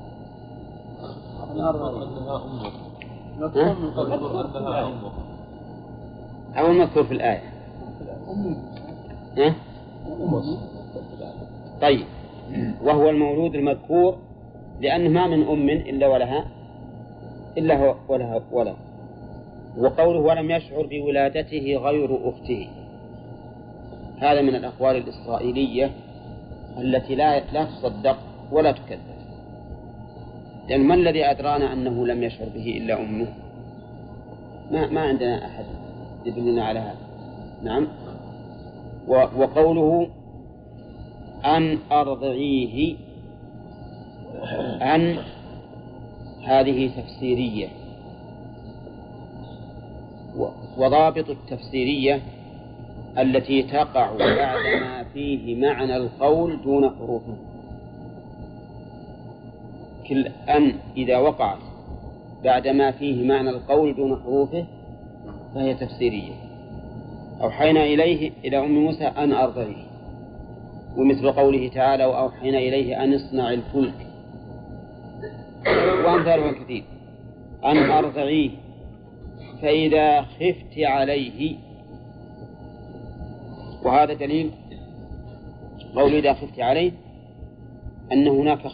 أو المذكور في الآية. ها؟ طيب، وهو المولود المذكور لأنه ما من أم إلا ولها ولد. وقوله ولم يشعر بولادته غير أخته هذا من الأقوال الإسرائيلية التي لا تصدق ولا تكذب، لأن ما الذي أدرانا أنه لم يشعر به إلا أمه؟ ما عندنا أحد يدلنا على هذا. نعم. وقوله أن أرضعيه، أن هذه تفسيرية، وضابط التفسيرية التي تقع بعدما فيه معنى القول دون حروفه. كل أن إذا وقعت بعدما فيه معنى القول دون حروفه فهي تفسيرية. أوحينا إلى أم موسى أن أرضعيه، ومثل قوله تعالى وأوحينا إليه أن اصنع الفلك، وأمثالها كثير. أن أرضعيه فإذا خفت عليه، وهذا دليل قول إذا خفت عليه أن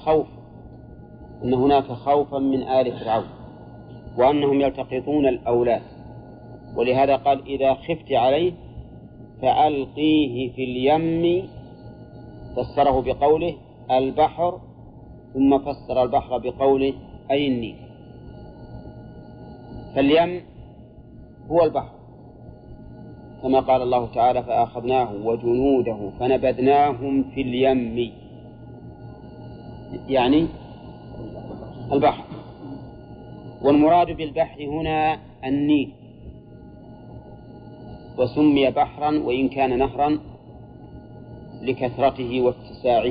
هناك خوفا من آل فرعون وأنهم يلتقطون الأولاد، ولهذا قال إذا خفت عليه فألقيه في اليم، فسره بقوله البحر، ثم فسر البحر بقوله أي النيل. فاليم هو البحر، كما قال الله تعالى فأخذناه وجنوده فنبذناهم في اليم، يعني البحر. والمراد بالبحر هنا النيل، وسمي بحرا وإن كان نهرا لكثرته واتساعه.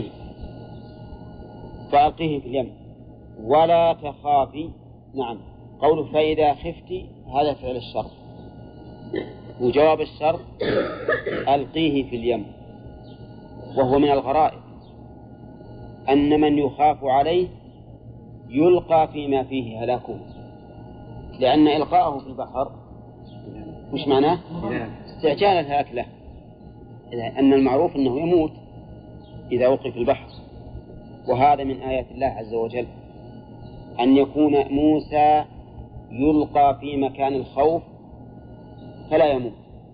فألقيه في اليم ولا تخافي. نعم، قوله فإذا خفتي هذا فعل الشرط، وجواب الشرط ألقيه في اليم. وهو من الغرائب أن من يخاف عليه يلقى فيما فيه هلاكه، لأن إلقاءه في البحر مش معناه استعجال الهلاك له، أن المعروف أنه يموت إذا وقف في البحر. وهذا من آيات الله عز وجل أن يكون موسى يلقى في مكان الخوف فلا يموت،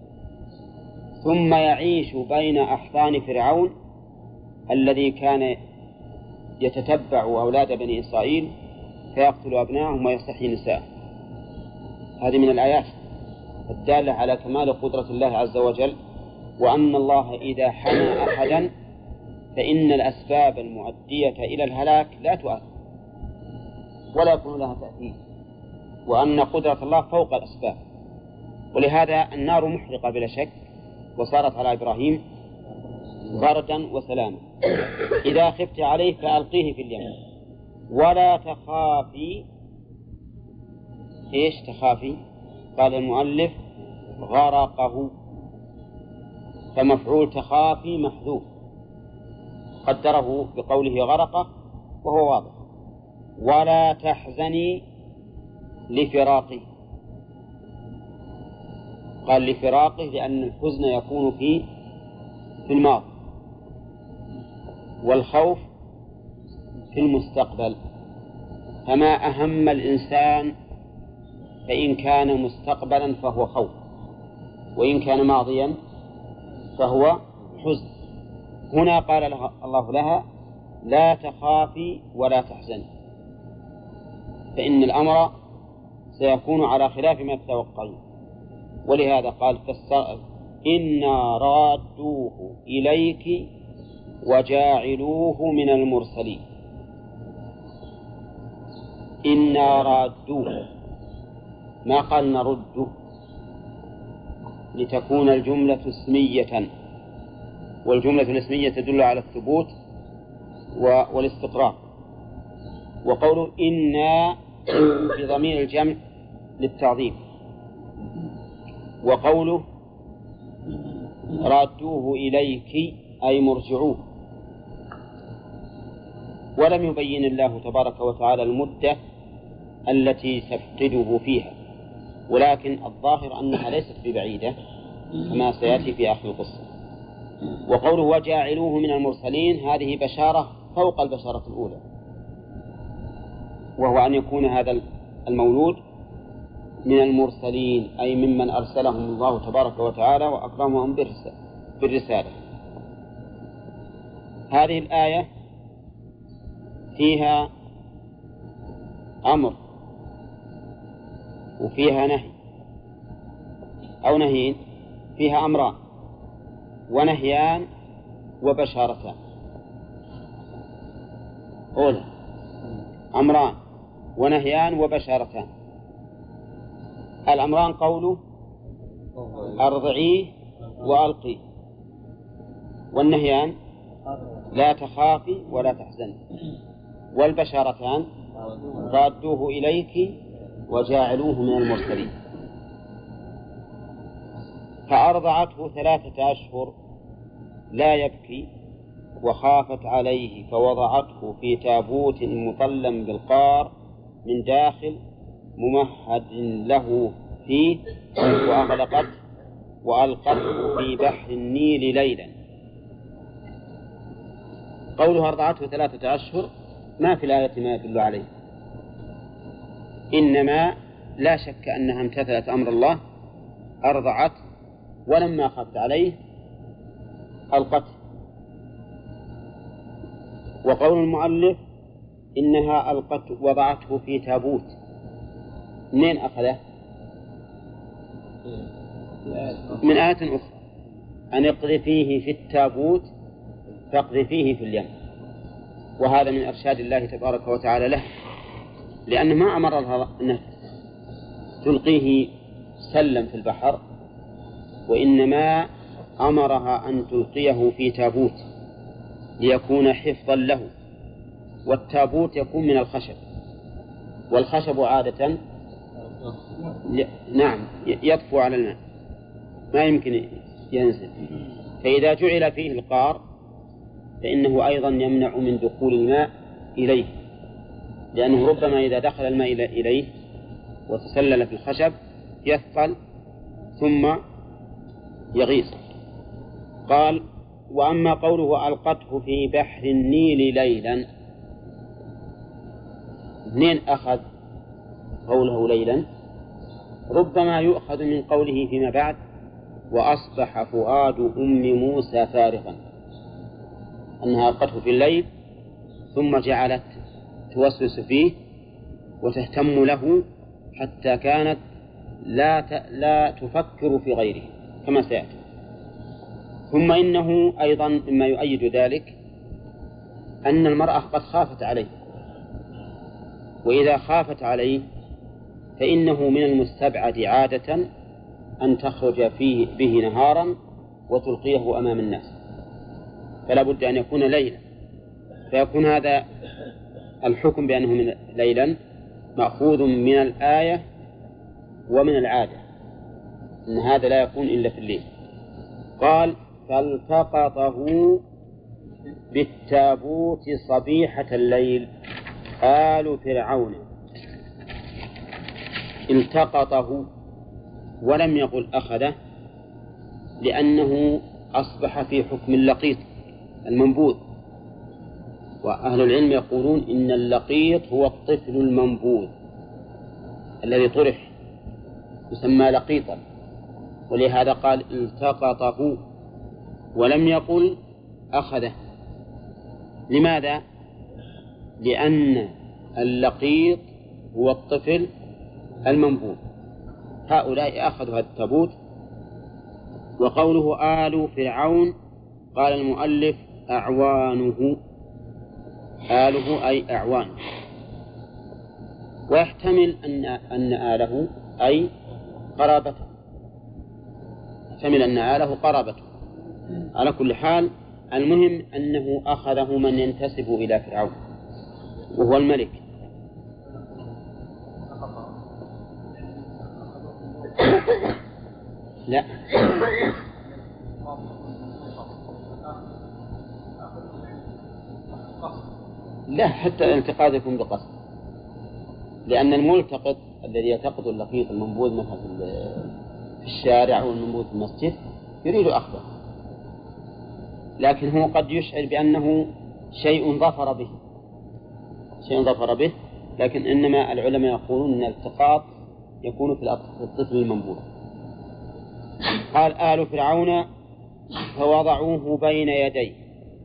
ثم يعيش بين أحضان فرعون الذي كان يتتبع أولاد بني إسرائيل فيقتل أبنائهم ويستحيي نساءهم. هذه من الآيات الدالة على كمال قدرة الله عز وجل، وأن الله إذا حمى أحدا فإن الأسباب المؤدية إلى الهلاك لا تؤثر ولا يكون لها تأثير، وأن قدرة الله فوق الأسباب. ولهذا النار محرقة بلا شك، وصارت على إبراهيم بردا وسلاما. إذا خفت عليه فألقيه في اليم ولا تخافي. إيش تخافي؟ قال المؤلف غرقه، فمفعول تخافي محذوف، قدره بقوله غرقه وهو واضح. ولا تحزني لفراقه، قال لفراقه لأن الحزن يكون في الماضي، والخوف في المستقبل. فما أهم الإنسان فإن كان مستقبلا فهو خوف، وإن كان ماضيا فهو حزن. هنا قال الله لها لا تخافي ولا تحزني، فإن الأمر سيكون على خلاف ما تتوقعين. ولهذا قال إنا رادوه إليك وجاعلوه من المرسلين. إنا رادوه، ما قال نرده، لتكون الجملة اسمية، والجملة الاسمية تدل على الثبوت والاستقرار. وقوله إنا في ضمير الجمع للتعظيم، وقوله رادوه إليك أي مرجعوه. ولم يبين الله تبارك وتعالى المدة التي تفقده فيها، ولكن الظاهر أنها ليست ببعيدة كما سيأتي في آخر القصة. وقوله وجاعلوه من المرسلين هذه بشارة فوق البشارة الأولى، وهو أن يكون هذا المولود من المرسلين، أي ممن أرسلهم الله تبارك وتعالى وأكرمهم بالرسالة. هذه الآية فيها أمر وفيها نهي أو نهيين، فيها أمران ونهيان وبشارتان. أولا أمران ونهيان وبشارتان. الأمران قوله أرضعيه وألقيه، والنهيان لا تخافي ولا تحزني، والبشارتان رادوه إليك وجاعلوه من المرسلين. فأرضعته 3 أشهر لا يبكي، وخافت عليه فوضعته في تابوت مطلم بالقار من داخل ممهد له فيه، وأغلقته وألقته في بحر النيل ليلا. قولها أرضعته 3 أشهر ما في الآية ما يدل عليه، إنما لا شك أنها امتثلت أمر الله، أرضعت، ولما خفت عليه ألقته. وقول المؤلف إنها ألقت وضعته في تابوت، منين أخذه؟ من آية أخرى أن اقذفيه في التابوت فاقذفيه في اليم. وهذا من إرشاد الله تبارك وتعالى له، لأنه ما أمرها أن تلقيه سلم في البحر، وإنما أمرها أن تلقيه في تابوت ليكون حفظا له. والتابوت يكون من الخشب، والخشب عادة نعم يطفو على الماء، ما يمكن ينزل. فإذا جعل فيه القار فإنه أيضا يمنع من دخول الماء إليه، لأنه ربما إذا دخل الماء إليه وتسلل في الخشب يثقل ثم يغيص. قال وأما قوله ألقته في بحر النيل ليلا، منين أخذ قوله ليلا؟ ربما يؤخذ من قوله فيما بعد وأصبح فؤاد أم موسى فارغا، أنها ألقته في الليل ثم جعلت توسوس فيه وتهتم له حتى كانت لا تفكر في غيره كما سيأتي. ثم إنه أيضا مما يؤيد ذلك أن المرأة قد خافت عليه، وإذا خافت عليه فإنه من المستبعد عادة أن تخرج فيه به نهارا وتلقيه أمام الناس، فلا بد أن يكون ليلا. فيكون هذا الحكم بأنه من ليلا مأخوذ من الآية ومن العادة، إن هذا لا يكون إلا في الليل. قال فالتقطه بالتابوت صبيحة الليل آل فرعون. التقطه ولم يقل أخذه، لأنه أصبح في حكم اللقيط المنبوذ، وأهل العلم يقولون إن اللقيط هو الطفل المنبوذ الذي طرح، يسمى لقيطا، ولهذا قال التقطه ولم يقل أخذه. لماذا؟ لأن اللقيط هو الطفل المنبوذ، هؤلاء أخذوا هذا التابوت. وقوله آل فرعون قال المؤلف أعوانه، آله أي أعوانه، ويحتمل أن آله أي قرابته، يحتمل أن آله قرابته. على كل حال المهم أنه أخذه من ينتسب إلى فرعون وهو الملك. لا لا، حتى الالتقاط يكون بقصد، لأن الملتقط الذي يلتقط اللقيط المنبوذ مثلا في الشارع أو المنبوذ في المسجد يريد أخذه، لكن هو قد يشعر بأنه شيء ظفر به، شيء ظفر به، لكن إنما العلماء يقولون أن الالتقاط يكون في الطفل المنبوذ. قال آل فرعون فوضعوه بين يديه،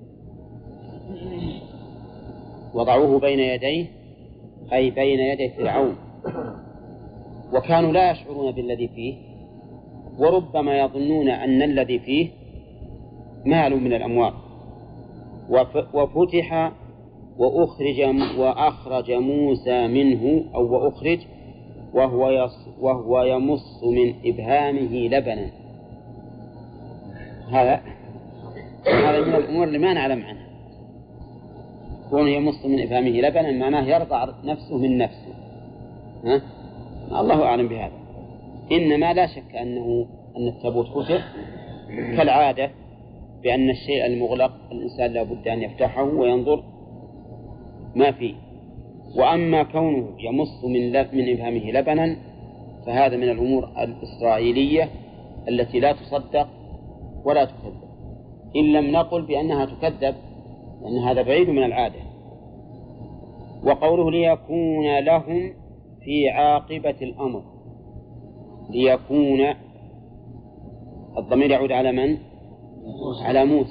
وضعوه بين يديه أي بين يدي فرعون، وكانوا لا يشعرون بالذي فيه، وربما يظنون أن الذي فيه مال من الأموال. وفتح وأخرج موسى منه أو وأخرج وهو يمص من إبهامه لبنا. هذا من الأمور اللي ما نعلم عنها، كونه يمص من إبهامه لبنا معناه يرضع نفسه من نفسه، الله أعلم بهذا. إنما لا شك أن التابوت فتح كالعادة، بأن الشيء المغلق الإنسان لا بد أن يفتحه وينظر ما فيه. وأما كونه يمص من إبهامه لبنا فهذا من الأمور الإسرائيلية التي لا تصدق ولا تكذب، إن لم نقل بأنها تكذب، لأن هذا بعيد من العادة. وقوله ليكون لهم في عاقبة الأمر، ليكون الضمير يعود على من؟ على موسى،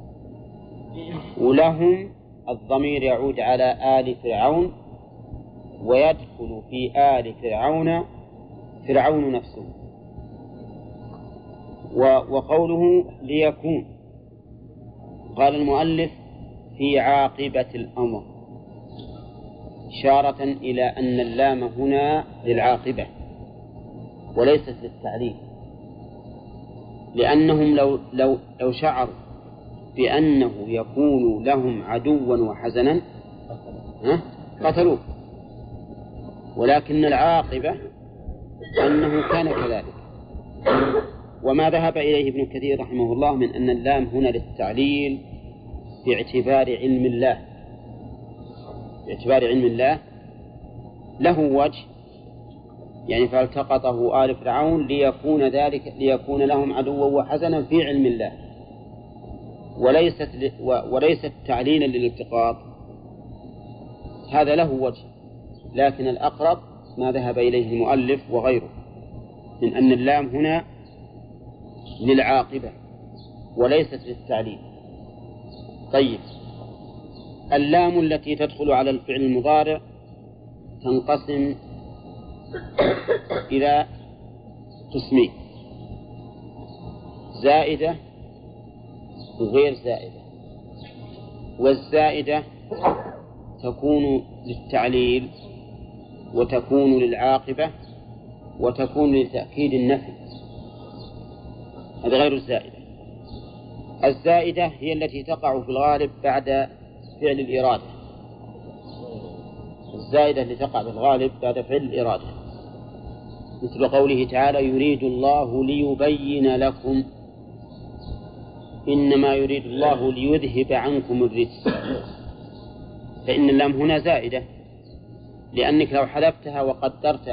ولهم الضمير يعود على آل فرعون، ويدخل في آل فرعون نفسه. وقوله ليكون قال المؤلف في عاقبة الأمر، إشارة إلى أن اللام هنا للعاقبة وليست للتعليل، لأنهم لو شعروا بأنه يكون لهم عدوا وحزنا قتلوه، ولكن العاقبة أنه كان كذلك. وما ذهب إليه ابن كثير رحمه الله من أن اللام هنا للتعليل باعتبار علم الله، باعتبار علم الله له وجه، يعني فالتقطه آل فرعون ليكون لهم عدوا وحزنا في علم الله، وليست تعليلا للالتقاط، هذا له وجه. لكن الأقرب ما ذهب إليه المؤلف وغيره من أن اللام هنا للعاقبة وليست للتعليل. طيب، اللام التي تدخل على الفعل المضارع تنقسم إلى قسمين: زائدة وغير زائدة. والزائدة تكون للتعليل وتكون للعاقبة وتكون لتأكيد النفي، هذا غير الزائدة. الزائدة هي التي تقع في الغالب بعد فعل الإرادة، الزائدة التي تقع في الغالب بعد فعل الإرادة، مثل قوله تعالى يريد الله ليبين لكم، إنما يريد الله ليذهب عنكم الرجس، فإن اللام هنا زائدة، لأنك لو حذفتها وقدرت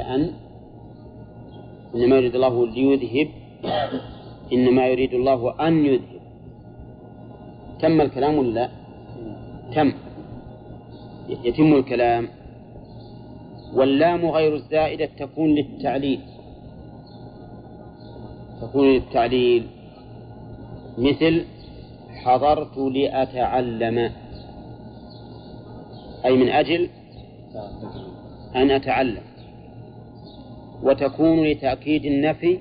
إنما يريد الله ليذهب، إنما يريد الله أن يذهب، تم الكلام ولا تم؟ يتم الكلام. واللام غير الزائدة تكون للتعليل، تكون للتعليل، مثل حضرت لأتعلم، أي من أجل أن أتعلم. وتكون لتأكيد النفي،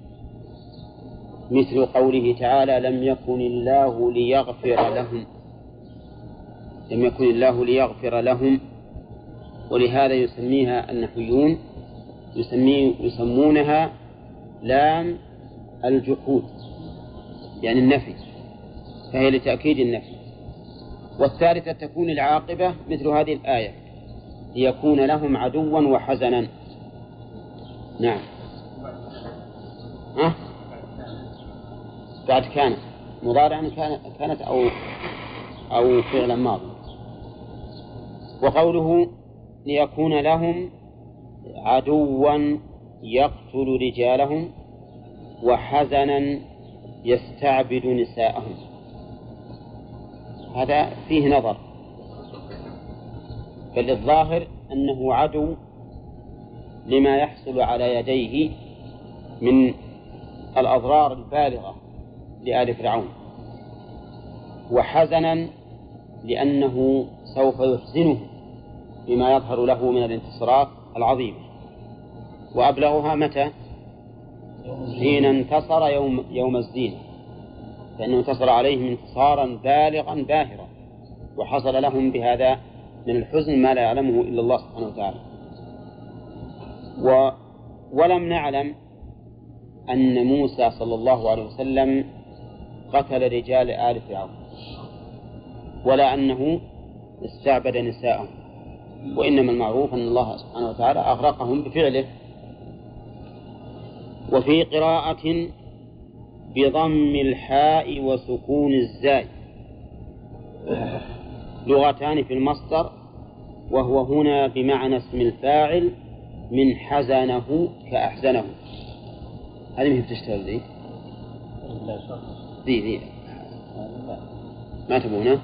مثل قوله تعالى لم يكن الله ليغفر لهم، لم يكن الله ليغفر لهم. ولهذا يسميها النحويون يسمونها لام الجحود، يعني النفي، فهي لتأكيد النفي. والثالثة تكون العاقبة، مثل هذه الآية ليكون لهم عدوا وحزنا. نعم. بعد كانت مضارعا كانت أو فعلا ماضي. وقوله ليكون لهم عدوا يقتل رجالهم وحزنا يستعبد نساءهم، هذا فيه نظر، بل الظاهر أنه عدو لما يحصل على يديه من الأضرار البالغة لآل فرعون، وحزنا لأنه سوف يحزنه بما يظهر له من الانتصارات العظيمة. وأبلغها متى؟ حين انتصر يوم الزينة، فإنه انتصر عليهم انتصارا بالغا باهرا، وحصل لهم بهذا من الحزن ما لا يعلمه إلا الله سبحانه وتعالى. ولم نعلم أن موسى صلى الله عليه وسلم قتل رجال آل فرعون، ولا أنه استعبد نساءهم، وإنما المعروف أن الله سبحانه وتعالى أغرقهم بفعله. وفي قراءة بضم الحاء وسكون الزاي لغتان في المصدر، وهو هنا بمعنى اسم الفاعل من حزنه كأحزنه. هذه مهي بتشتغل ذي ما تبونه؟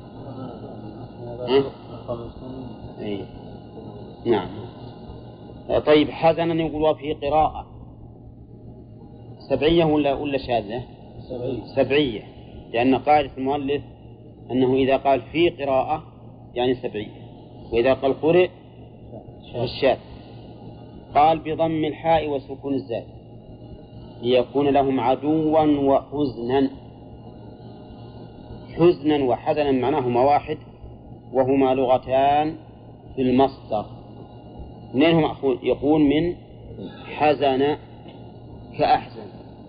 نعم. طيب حزنا يقول وفي قراءة سبعية ولا شاذة؟ سبعية، لأن قاعدة المؤلف أنه إذا قال في قراءة يعني سبعية، وإذا قال قرئ الشاذ. قال بضم الحاء وسكون الزاي ليكون لهم عدوا وحزنا. حزنا وحزنا معناهما واحد، وهما لغتان في المصدر. منين هم أخذ؟ يقول من حزن كأحزن،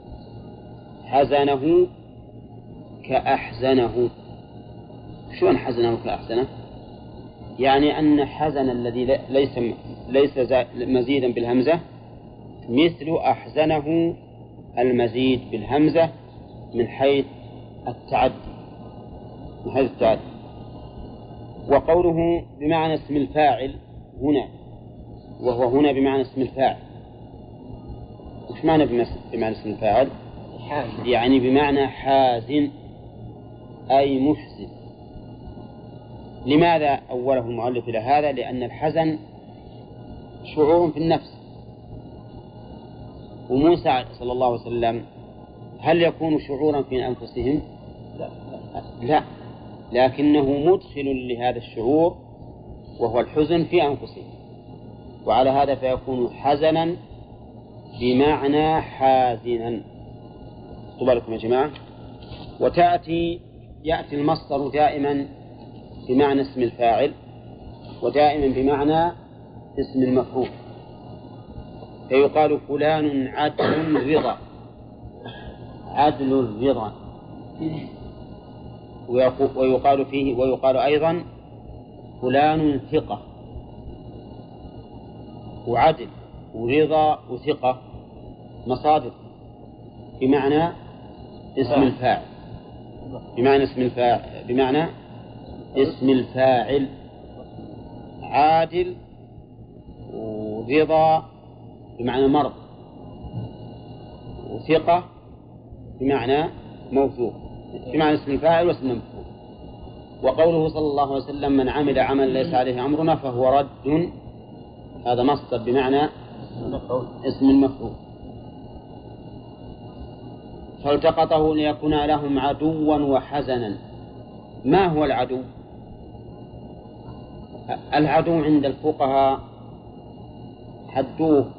حزنه كأحزنه. شلون حزنه كأحزنه؟ يعني أن حزن الذي ليس مزيدا بالهمزة مثل أحزنه المزيد بالهمزة من حيث التعدي، وقوله بمعنى اسم الفاعل هنا، وهو هنا بمعنى اسم الفاعل. وش معنى بمعنى اسم الفاعل؟ يعني بمعنى حازن، أي محزن. لماذا أوله المؤلف إلى هذا؟ لأن الحزن شعور في النفس، وموسى صلى الله عليه وسلم هل يكون شعورا في أنفسهم؟ لا، لكنه مدخل لهذا الشعور وهو الحزن في أنفسهم، وعلى هذا فيكون حزنا بمعنى حازنا. طبعا يا جماعة. يأتي المصدر دائما بمعنى اسم الفاعل، ودائما بمعنى اسم المفعول، فيقال فلان عدل الرضا، عدل الرضا. ويقال فيه، ويقال أيضا فلان ثقة. وعدل ورضا وثقة مصادر بمعنى اسم الفاعل، بمعنى اسم الفاعل. عادل ورضا بمعنى مرض، وثقة بمعنى موثوق، بمعنى اسم الفاعل واسم المفعول. وقوله صلى الله عليه وسلم من عمل عملا ليس عليه أمرنا فهو رد، هذا مصدر بمعنى اسم المفعول. فالتقطه ليكون لهم عدوا وحزنا. ما هو العدو؟ العدو عند الفقهاء حدوه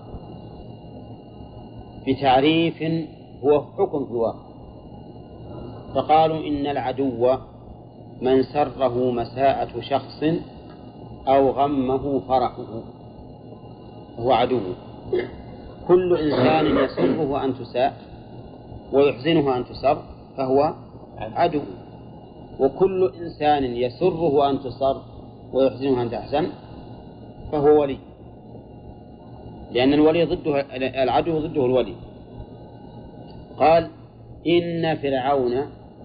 بتعريف هو حكم في الواقع، فقالوا إن العدو من سره مساءة شخص أو غمه فرحه هو عدو. كل إنسان يسره أن تساء ويحزنه أن تسر فهو عدو، وكل إنسان يسره أن تصر ويحزنه أن تحزن فهو ولي، لأن الولي ضده العدو ضده الولي. قال إن فرعون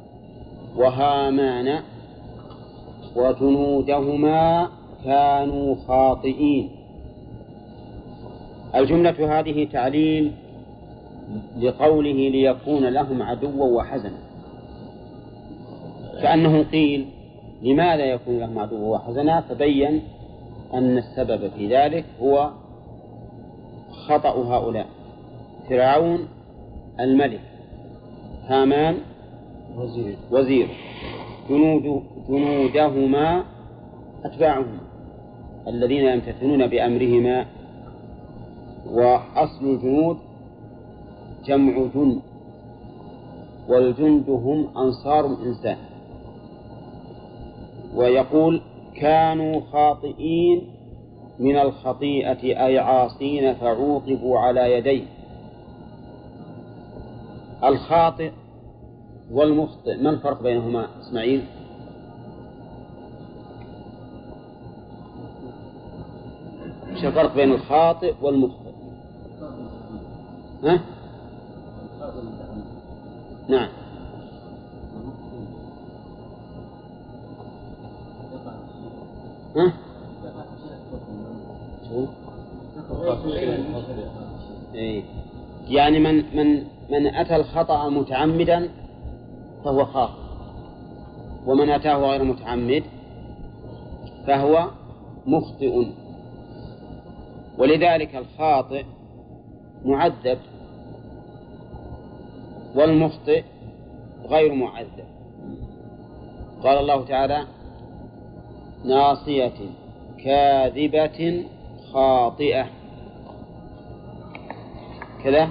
وهامان وجنودهما كانوا خاطئين. الجملة هذه تعليل لقوله ليكون لهم عدوا وحزنا، كأنه قيل لماذا يكون لهم عدوا وحزنا، فبين أن السبب في ذلك هو خطأ هؤلاء: فرعون الملك، هامان وزير، جنودهما أتباعهم الذين يمتثلون بأمرهما. وأصل الجنود جمع جند، والجند هم أنصار الإنسان. ويقول كانوا خاطئين من الخطيئة أي عاصين فعوقبوا على يديه. الخاطئ والمخطئ ما الفرق بينهما إسماعيل؟ ايش الفرق بين الخاطئ والمخطئ؟ ها؟ نعم. ها؟ يعني من أتى الخطأ متعمدا فهو خاطئ، ومن أتاه غير متعمد فهو مخطئ. ولذلك الخاطئ معذب والمخطئ غير معذب. قال الله تعالى ناصية كاذبة خاطئة كذا.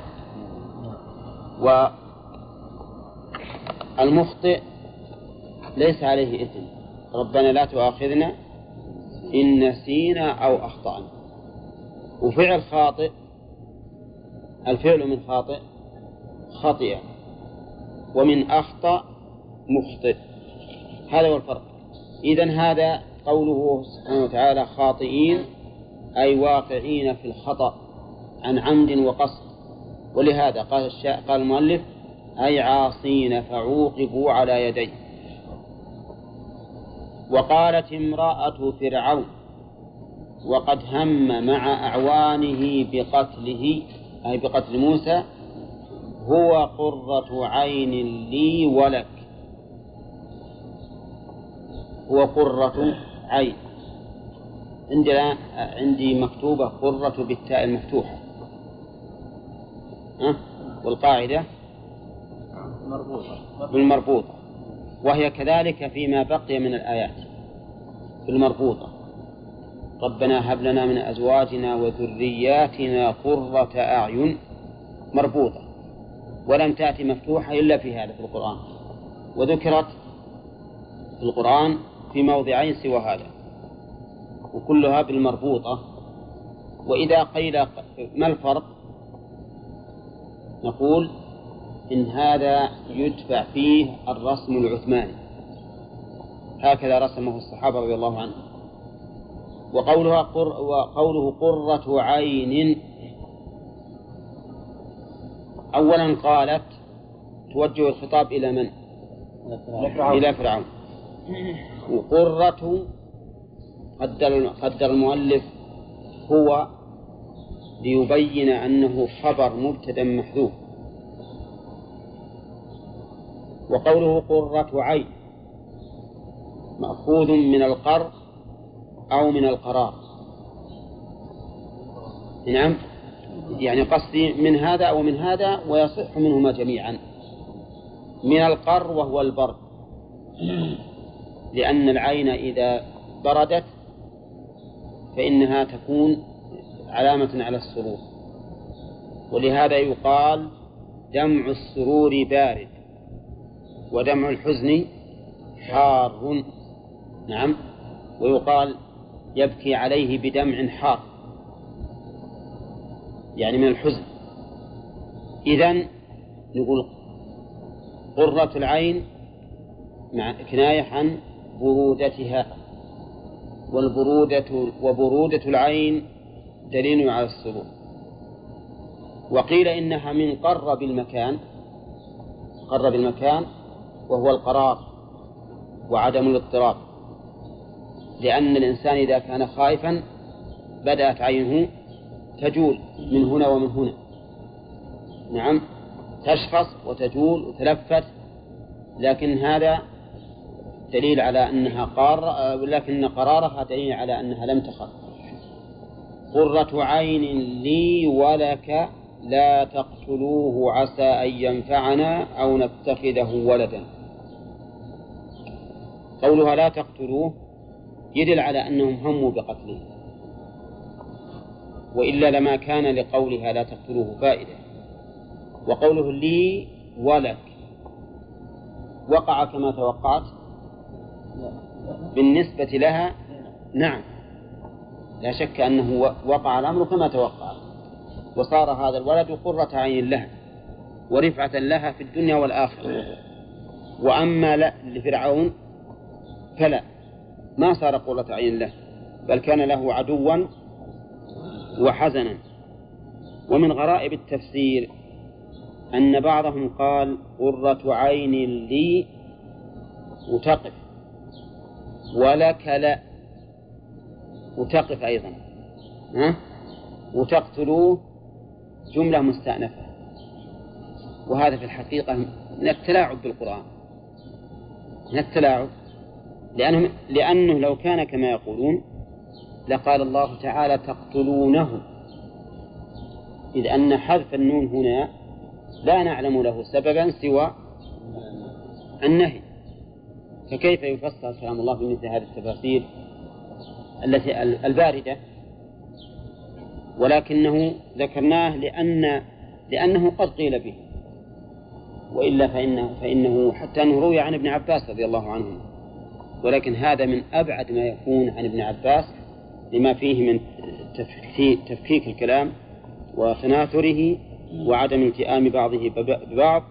والمخطئ ليس عليه إثم، ربنا لا تؤاخذنا إن نسينا أو أخطأنا. وفعل خاطئ الفعل من خاطئ خطئ، ومن أخطأ مخطئ. هذا هو الفرق. إذن هذا قوله سبحانه وتعالى خاطئين أي واقعين في الخطأ عن عمد وقصد. ولهذا قال المؤلف أي عاصين فعوقبوا على يديه. وقالت امرأة فرعون وقد هم مع أعوانه بقتله أي بقتل موسى هو قرة عين لي ولك. هو قرة عين، عندي مكتوبة قرة بالتاء المفتوحة، والقاعدة بالمربوطة، وهي كذلك فيما بقي من الآيات بالمربوطة. ربنا هب لنا من أزواجنا وذرياتنا قرة أعين، مربوطة، ولم تأتي مفتوحة إلا في هذا في القرآن، وذكرت في القرآن في موضعين سوى هذا، وكلها بالمربوطة. وإذا قيل ما الفرق نقول إن هذا يدفع فيه الرسم العثماني، هكذا رسمه الصحابة رضي الله عنهم. وقوله قرة عين أولا قالت توجه الخطاب إلى من؟ إلى فرعون. وقرة قدر المؤلف هو ليبين أنه خبر مبتدأ محذوف. وقوله قرة عين مأخوذ من القر أو من القرار. نعم، يعني قصدي من هذا أو من هذا ويصح منهما جميعا. من القر وهو البرد، لأن العين إذا بردت فإنها تكون علامة على السرور، ولهذا يقال دمع السرور بارد ودمع الحزن حار. نعم. ويقال يبكي عليه بدمع حار، يعني من الحزن. إذن نقول قرة العين كناية عن برودتها، وبرودة العين دليل على السرور. وقيل إنها من قرب المكان وهو القرار وعدم الاضطراب، لأن الإنسان إذا كان خائفا بدأت عينه تجول من هنا ومن هنا، نعم، تشخص وتجول وتلفت، لكن هذا دليل على أنها قارة، ولكن قرارها دليل على أنها لم تخف. قرة عين لي ولك لا تقتلوه عسى أن ينفعنا أو نتخذه ولدا. قولها لا تقتلوه يدل على أنهم هموا بقتله، وإلا لما كان لقولها لا تقتلوه فائدة. وقوله لي ولك وقع كما توقعت بالنسبة لها، نعم، لا شك أنه وقع الأمر كما توقعت، وصار هذا الولد قرة عين لها ورفعة لها في الدنيا والآخرة. وأما لفرعون فلا، ما صار قرة عين له، بل كان له عدوا وحزنا. ومن غرائب التفسير أن بعضهم قال قرة عين لي وتقف، ولك لا وتقف أيضا، وتقتلوه جملة مستأنفة. وهذا في الحقيقة من التلاعب بالقرآن، من التلاعب، لأنه لو كان كما يقولون لقال الله تعالى تقتلونه، إذ أن حذف النون هنا لا نعلم له سببا سوى النهي، فكيف يفسر كلام الله بمثل هذه التفاسير التي الباردة؟ ولكنه ذكرناه لأنه قد قيل به، وإلا فإنه حتى أنه روي عن ابن عباس رضي الله عنه، ولكن هذا من أبعد ما يكون عن ابن عباس لما فيه من تفكيك الكلام وتناثره وعدم التئام بعضه ببعض،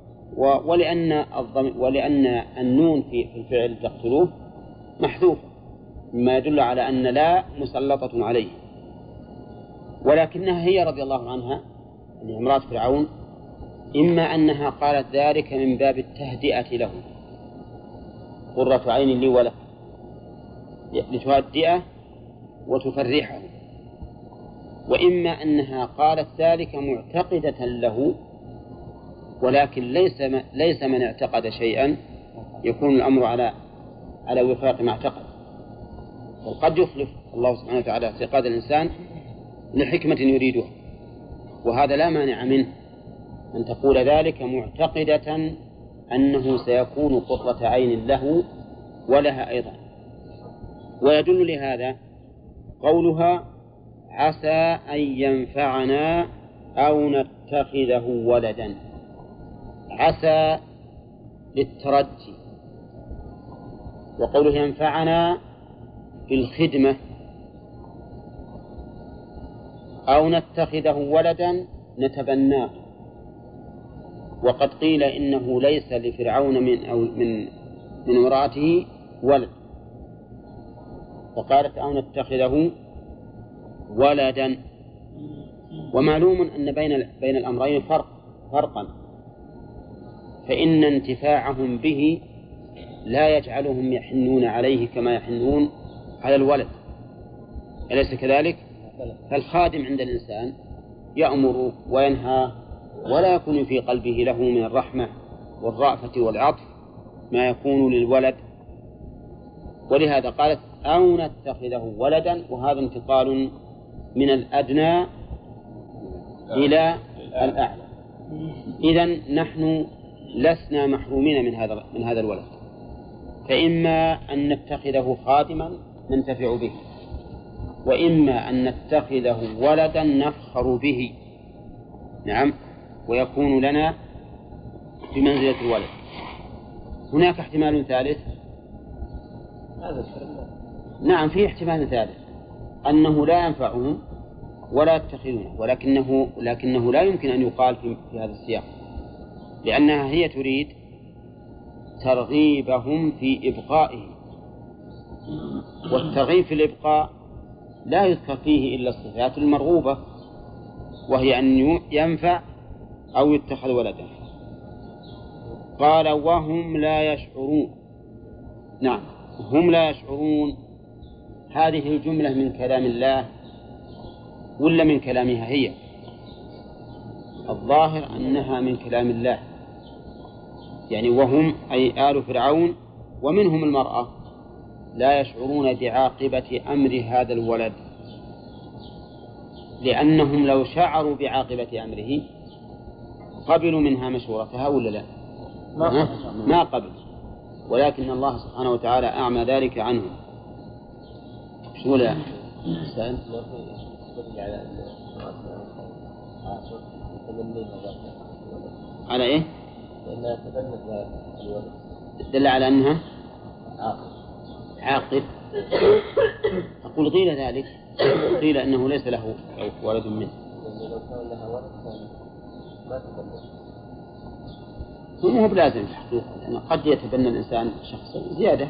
ولأن النون في الفعل تقتلوه محذوف، مما يدل على أن لا مسلطة عليه. ولكنها هي رضي الله عنها اللي امرأة فرعون إما أنها قالت ذلك من باب التهدئة له، قرة عين لي ولك، لتهدئه وتفرحه، وإما أنها قالت ذلك معتقدة له، ولكن ليس من اعتقد شيئا يكون الأمر على وفاق ما اعتقد، وقد يخلف الله سبحانه وتعالى اعتقاد الإنسان لحكمة يريدها، وهذا لا مانع منه أن تقول ذلك معتقدة أنه سيكون قرة عين له ولها أيضا. ويدل لهذا قولها عسى أن ينفعنا أو نتخذه ولدا. عسى للترجي، وقوله ينفعنا بالخدمة، أو نتخذه ولدا نتبناه. وقد قيل إنه ليس لفرعون من امرأته ولد، فقالت أو نتخذه ولدا. ومعلوم أن بين الأمرين فرقا، فإن انتفاعهم به لا يجعلهم يحنون عليه كما يحنون على الولد، أليس كذلك؟ فالخادم عند الإنسان يأمر وينهى ولا يكون في قلبه له من الرحمة والرأفة والعطف ما يكون للولد، ولهذا قالت أو نتخذه ولدا، وهذا انتقال من الأدنى إلى الأعلى. إذن نحن لسنا محرومين من هذا الولد، فإما أن نتخذه خادما ننتفع به، وإما أن نتخذه ولدا نفخر به. نعم، ويكون لنا بمنزلة الولد. هناك احتمال ثالث. نعم، في احتمال ثالث أنه لا ينفعهم ولا يتخذونه، ولكنه لا يمكن أن يقال في هذا السياق، لأنها هي تريد ترغيبهم في إبقائه، والترغيب في الإبقاء لا يذكر فيه إلا الصفات المرغوبة، وهي أن ينفع أو يتخذ ولدا. قال وهم لا يشعرون. نعم، هم لا يشعرون، هذه الجملة من كلام الله ولا من كلامها هي؟ الظاهر أنها من كلام الله، يعني وهم أي آل فرعون ومنهم المرأة لا يشعرون بعاقبة أمر هذا الولد، لأنهم لو شعروا بعاقبة أمره قبلوا منها مشورتها ولا لا؟ ما قبل، ولكن الله سبحانه وتعالى أعمى ذلك عنهم. شو لا سأل على إيه؟ دل على أنها عاقل. أقول قيل ذلك، قيل أنه ليس له ولد منه. هو بلازم الحقيقة، لأن قد يتبنى الإنسان شخصا زيادة،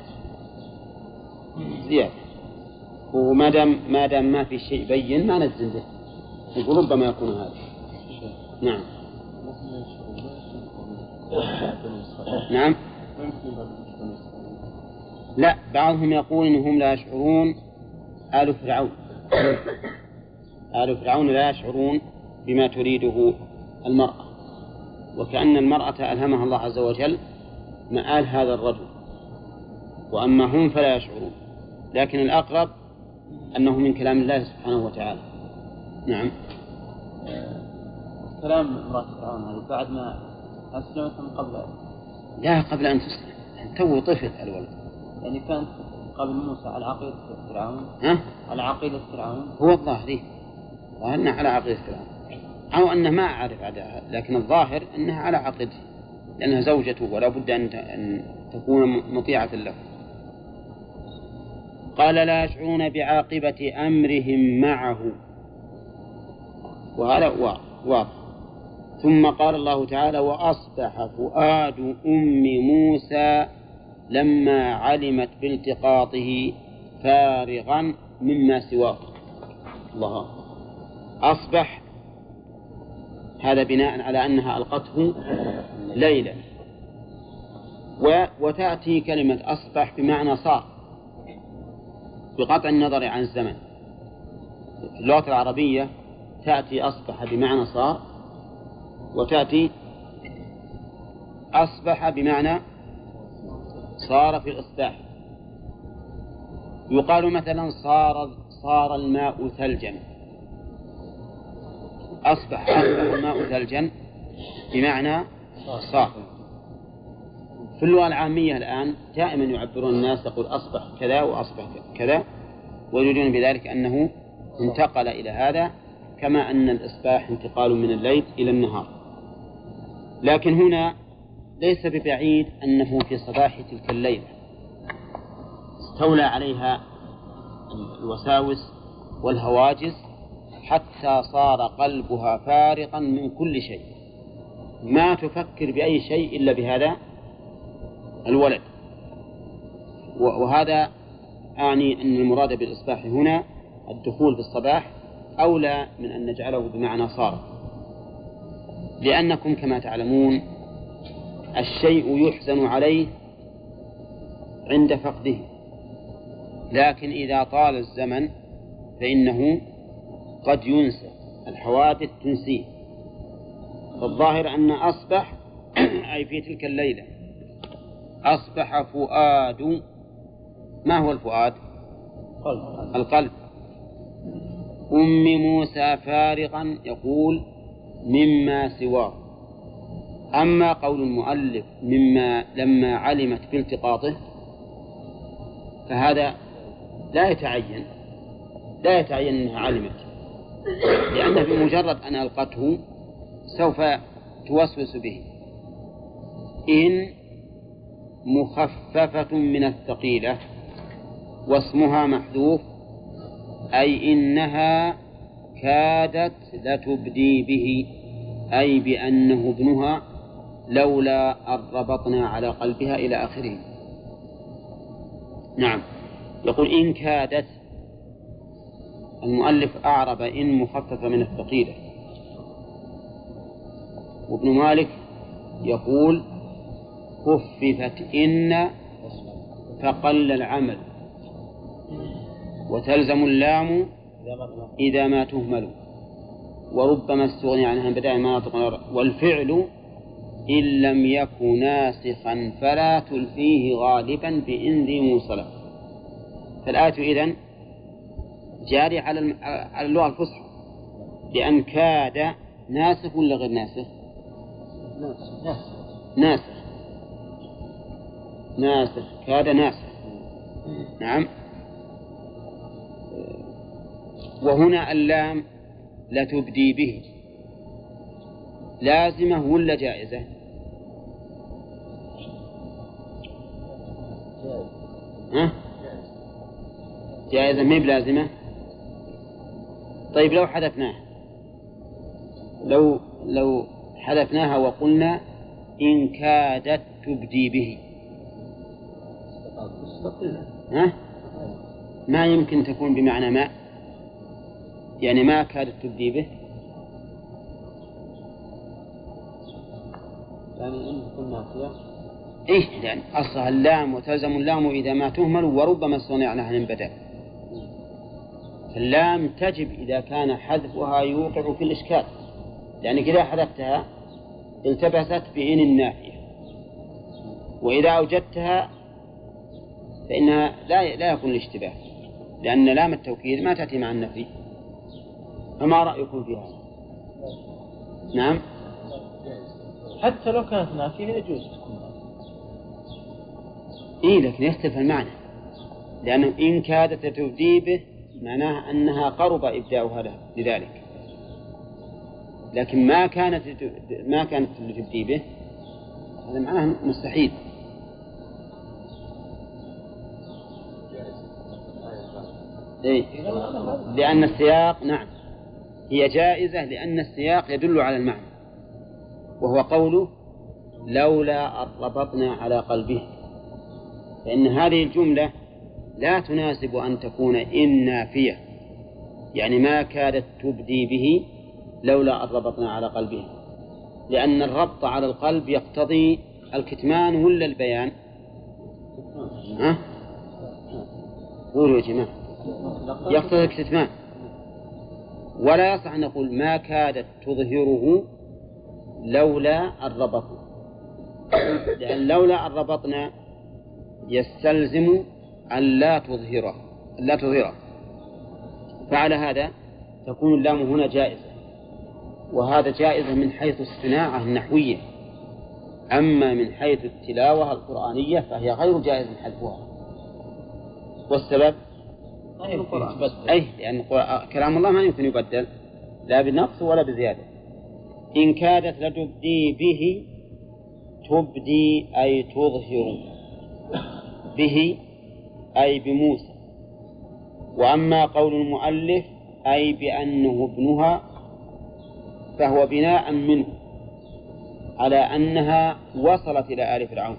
وما دام ما في شيء بين ما نجزم به، يقول ربما يكون هذا. نعم. نعم. لا، بعضهم يقول إنهم لا يشعرون، آل فرعون لا يشعرون بما تريده المرأة، وكأن المرأة ألهمها الله عز وجل مآل هذا الرجل، وأما هم فلا يشعرون، لكن الأقرب أنه من كلام الله سبحانه وتعالى. نعم. كلام امرأة فرعون هذا بعد ما أسلمت من قبل؟ لا، قبل أن تسلم، تو طفل الولد. يعني كانت قبل موسى على عقيدة فرعون؟ على عقيدة فرعون؟ هو الظاهر أنها على عقيدة فرعون، أو أنه ما أعرف عداها، لكن الظاهر أنها على عقيدته، لأنها زوجته ولا بد أن تكون مطيعة له. قال لا يشعرون بعاقبة أمرهم معه، وهذا واضح. ثم قال الله تعالى وأصبح فؤاد أم موسى لما علمت بالتقاطه فارغا مما سواه. الله، أصبح هذا بناء على أنها ألقته ليلا، وتأتي كلمة أصبح بمعنى صار بقطع النظر عن الزمن. في اللغة العربية تأتي أصبح بمعنى صار، وتأتي أصبح بمعنى صار في الإصباح. يقال مثلا صار الماء ثلجا، أصبح الماء ثلجا بمعنى صار. في اللغة العامية الآن دائما يعبرون الناس، يقول أصبح كذا وأصبح كذا، ويريدون بذلك أنه انتقل إلى هذا، كما أن الإصباح انتقال من الليل إلى النهار. لكن هنا ليس ببعيد أنه في صباح تلك الليلة استولى عليها الوساوس والهواجس حتى صار قلبها فارغا من كل شيء، ما تفكر بأي شيء إلا بهذا الولد. وهذا أعني أن المراد بالإصباح هنا الدخول في الصباح أولى من أن نجعله بمعنى صار، لأنكم كما تعلمون الشيء يحزن عليه عند فقده، لكن إذا طال الزمن فإنه قد ينسى، الحوادث تنسيه. فالظاهر أن أصبح أي في تلك الليلة أصبح فؤاد. ما هو الفؤاد؟ القلب. أم موسى فارغا، يقول مما سواه، أما قول المؤلف لما علمت بالتقاطه فهذا لا يتعين أنها علمت، لأن بمجرد أن ألقته سوف توسوس به. إن مخففة من الثقيلة واسمها محذوف، أي إنها كادت لتبدي به، أي بأنه ابنها لولا أن ربطنا على قلبها إلى آخره. نعم، يقول إن كادت، المؤلف أعرب إن مخففة من الثقيلة، وابن مالك يقول خففت إن فقل العمل، وتلزم اللام إذا ما تهمل، وربما استغني عنها من بدائع المناطق، والفعل إن لم يكن ناسخا فلا تلفيه غالبا بإن ذي موصلة. فالآية إذن جاري على اللغة الفصحى، لأن كاد ناسخ ولا غير ناسخ؟ ناسخ كاد ناسخ. نعم. وهنا اللام لتبدي به لازمة ولا جائزة؟ جائزة ما بلازمة. طيب لو حذفناها وقلنا إن كادت تبدي به، ما يمكن تكون بمعنى ما، يعني ما كادت تبدي به، يعني إن كنا فيها لأن أصلها اللام، وتلزم اللام إذا ما تهمل، وربما استغني عنها من بدأ. اللام تجب إذا كان حذفها يوقع في الإشكال، يعني إذا حذفتها التبست بإن النافية، وإذا أوجدتها فإنها لا يكون الاشتباه، لأن لام التوكيد ما تأتي مع النفي. فما رأيكم في هذا؟ نعم، حتى لو كانت نافية يجوز تكون، لكن يختلف المعنى، لأنه إن كادت تبدي به معناها أنها قرب إبداؤها لذلك، لكن ما كانت لتبدي به، هذا معناه مستحيل. لأن السياق، نعم هي جائزة، لأن السياق يدل على المعنى، وهو قوله لولا أن ربطنا على قلبه، فإن هذه الجملة لا تناسب أن تكون إن نافية، يعني ما كادت تبدي به لولا أن ربطنا على قلبه، لأن الربط على القلب يقتضي الكتمان ولا البيان؟ قولوا يا جماعة، يقتضي الكتمان، ولا يصح أن نقول ما كادت تظهره لولا أن ربطنا، لأن لولا أن ربطنا يستلزم أن لا تظهره، فعلى هذا تكون اللام هنا جائزة، وهذا جائزة من حيث الصناعة النحوية، أما من حيث التلاوة القرآنية فهي غير جائز حذفها. والسبب لأن كلام الله ما يمكن يبدل لا بنقص ولا بزيادة. إن كادت لتبدي به، تبدي أي تظهر، به أي بموسى. وأما قول المؤلف أي بأنه ابنها فهو بناء منه على أنها وصلت إلى آل فرعون.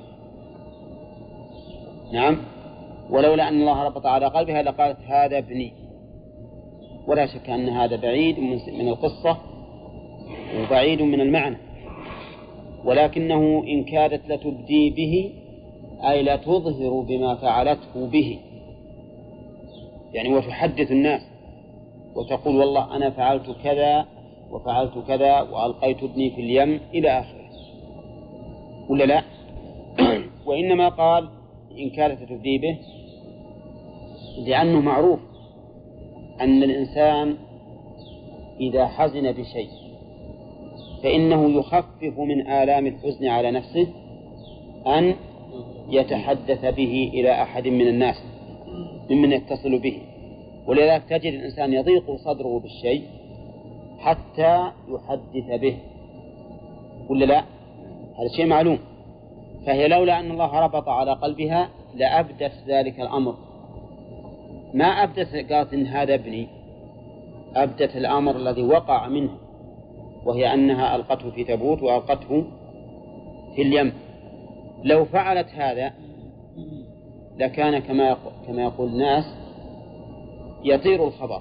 نعم، ولولا أن الله ربط على قلبها لقالت هذا ابني، ولا شك أن هذا بعيد من القصة وبعيد من المعنى، ولكنه إن كادت لتبدي به أي لا تظهر بما فعلته به، يعني وتحدث الناس وتقول والله أنا فعلت كذا وفعلت كذا وألقيت ابني في اليم إلى آخره، ولا لا؟ وإنما قال إن كادت تبدي به لأنه معروف أن الإنسان إذا حزن بشيء فإنه يخفف من آلام الحزن على نفسه أن يتحدث به إلى أحد من الناس ممن يتصل به. ولذلك تجد الإنسان يضيق صدره بالشيء حتى يحدث به، ولا لا؟ هذا شيء معلوم. فهي لولا أن الله ربط على قلبها لأبدت ذلك الأمر. ما أبدت قالت إن هذا ابني، أبدت الأمر الذي وقع منه، وهي أنها ألقته في تابوت وألقته في اليم. لو فعلت هذا لكان كما يقول الناس يطير الخبر،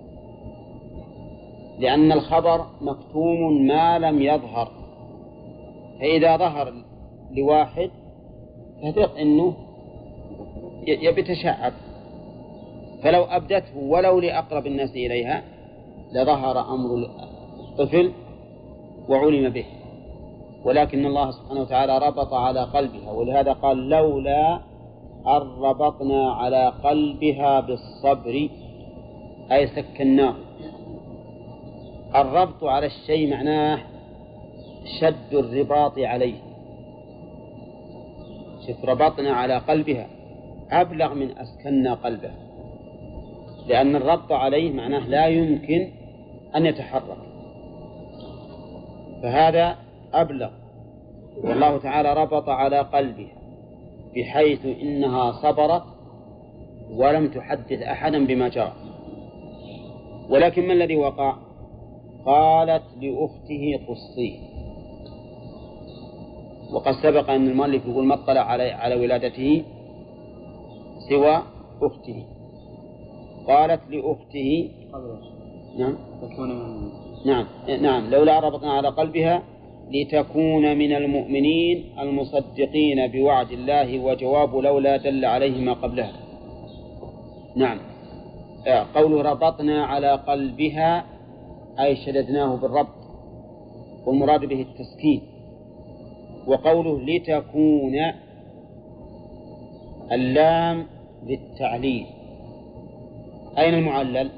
لأن الخبر مكتوم ما لم يظهر، فإذا ظهر لواحد فثق أنه يتشعب، فلو أبدته ولو لأقرب الناس إليها لظهر أمر الطفل وعلم به. ولكن الله سبحانه وتعالى ربط على قلبها، ولهذا قال لولا أن ربطنا على قلبها بالصبر أي سكناه. الربط على الشيء معناه شد الرباط عليه. شوف، ربطنا على قلبها أبلغ من أسكننا قلبها، لأن الربط عليه معناه لا يمكن أن يتحرك، فهذا أبلغ. والله تعالى ربط على قلبها بحيث إنها صبرت ولم تحدث أحدا بما جرى. ولكن ما الذي وقع؟ قالت لأخته قصيه. وقد سبق أن المؤلف يقول ما اطلع على ولادته سوى أخته. قالت لأخته نعم لولا ربطنا على قلبها لتكون من المؤمنين المصدقين بوعد الله، وجواب لولا دل عليه ما قبلها. نعم، قوله ربطنا على قلبها أي شددناه بالربط، والمراد به التسكين. وقوله لتكون اللام للتعليل. أين المعلل؟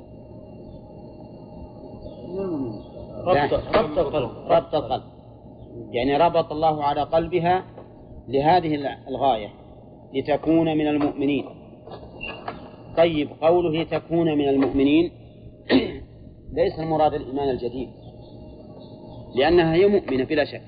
ربط القلب، يعني ربط الله على قلبها لهذه الغاية، لتكون من المؤمنين. طيب، قوله لتكون من المؤمنين ليس المراد الإيمان الجديد، لأنها هي مؤمنة بلا شك.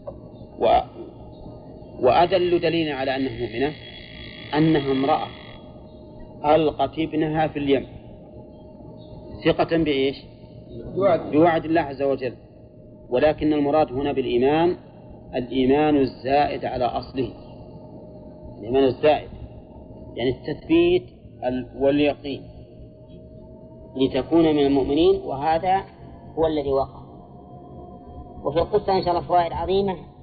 وأدل دليل على أنها مؤمنة أنها امرأة ألقت ابنها في اليم ثقة بإيش؟ بوعد الله عز وجل. ولكن المراد هنا بالإيمان الإيمان الزائد على أصله، الإيمان الزائد يعني التثبيت واليقين. لتكون من المؤمنين، وهذا هو الذي وقع. وفي القصة إن شاء الله فوائد عظيمة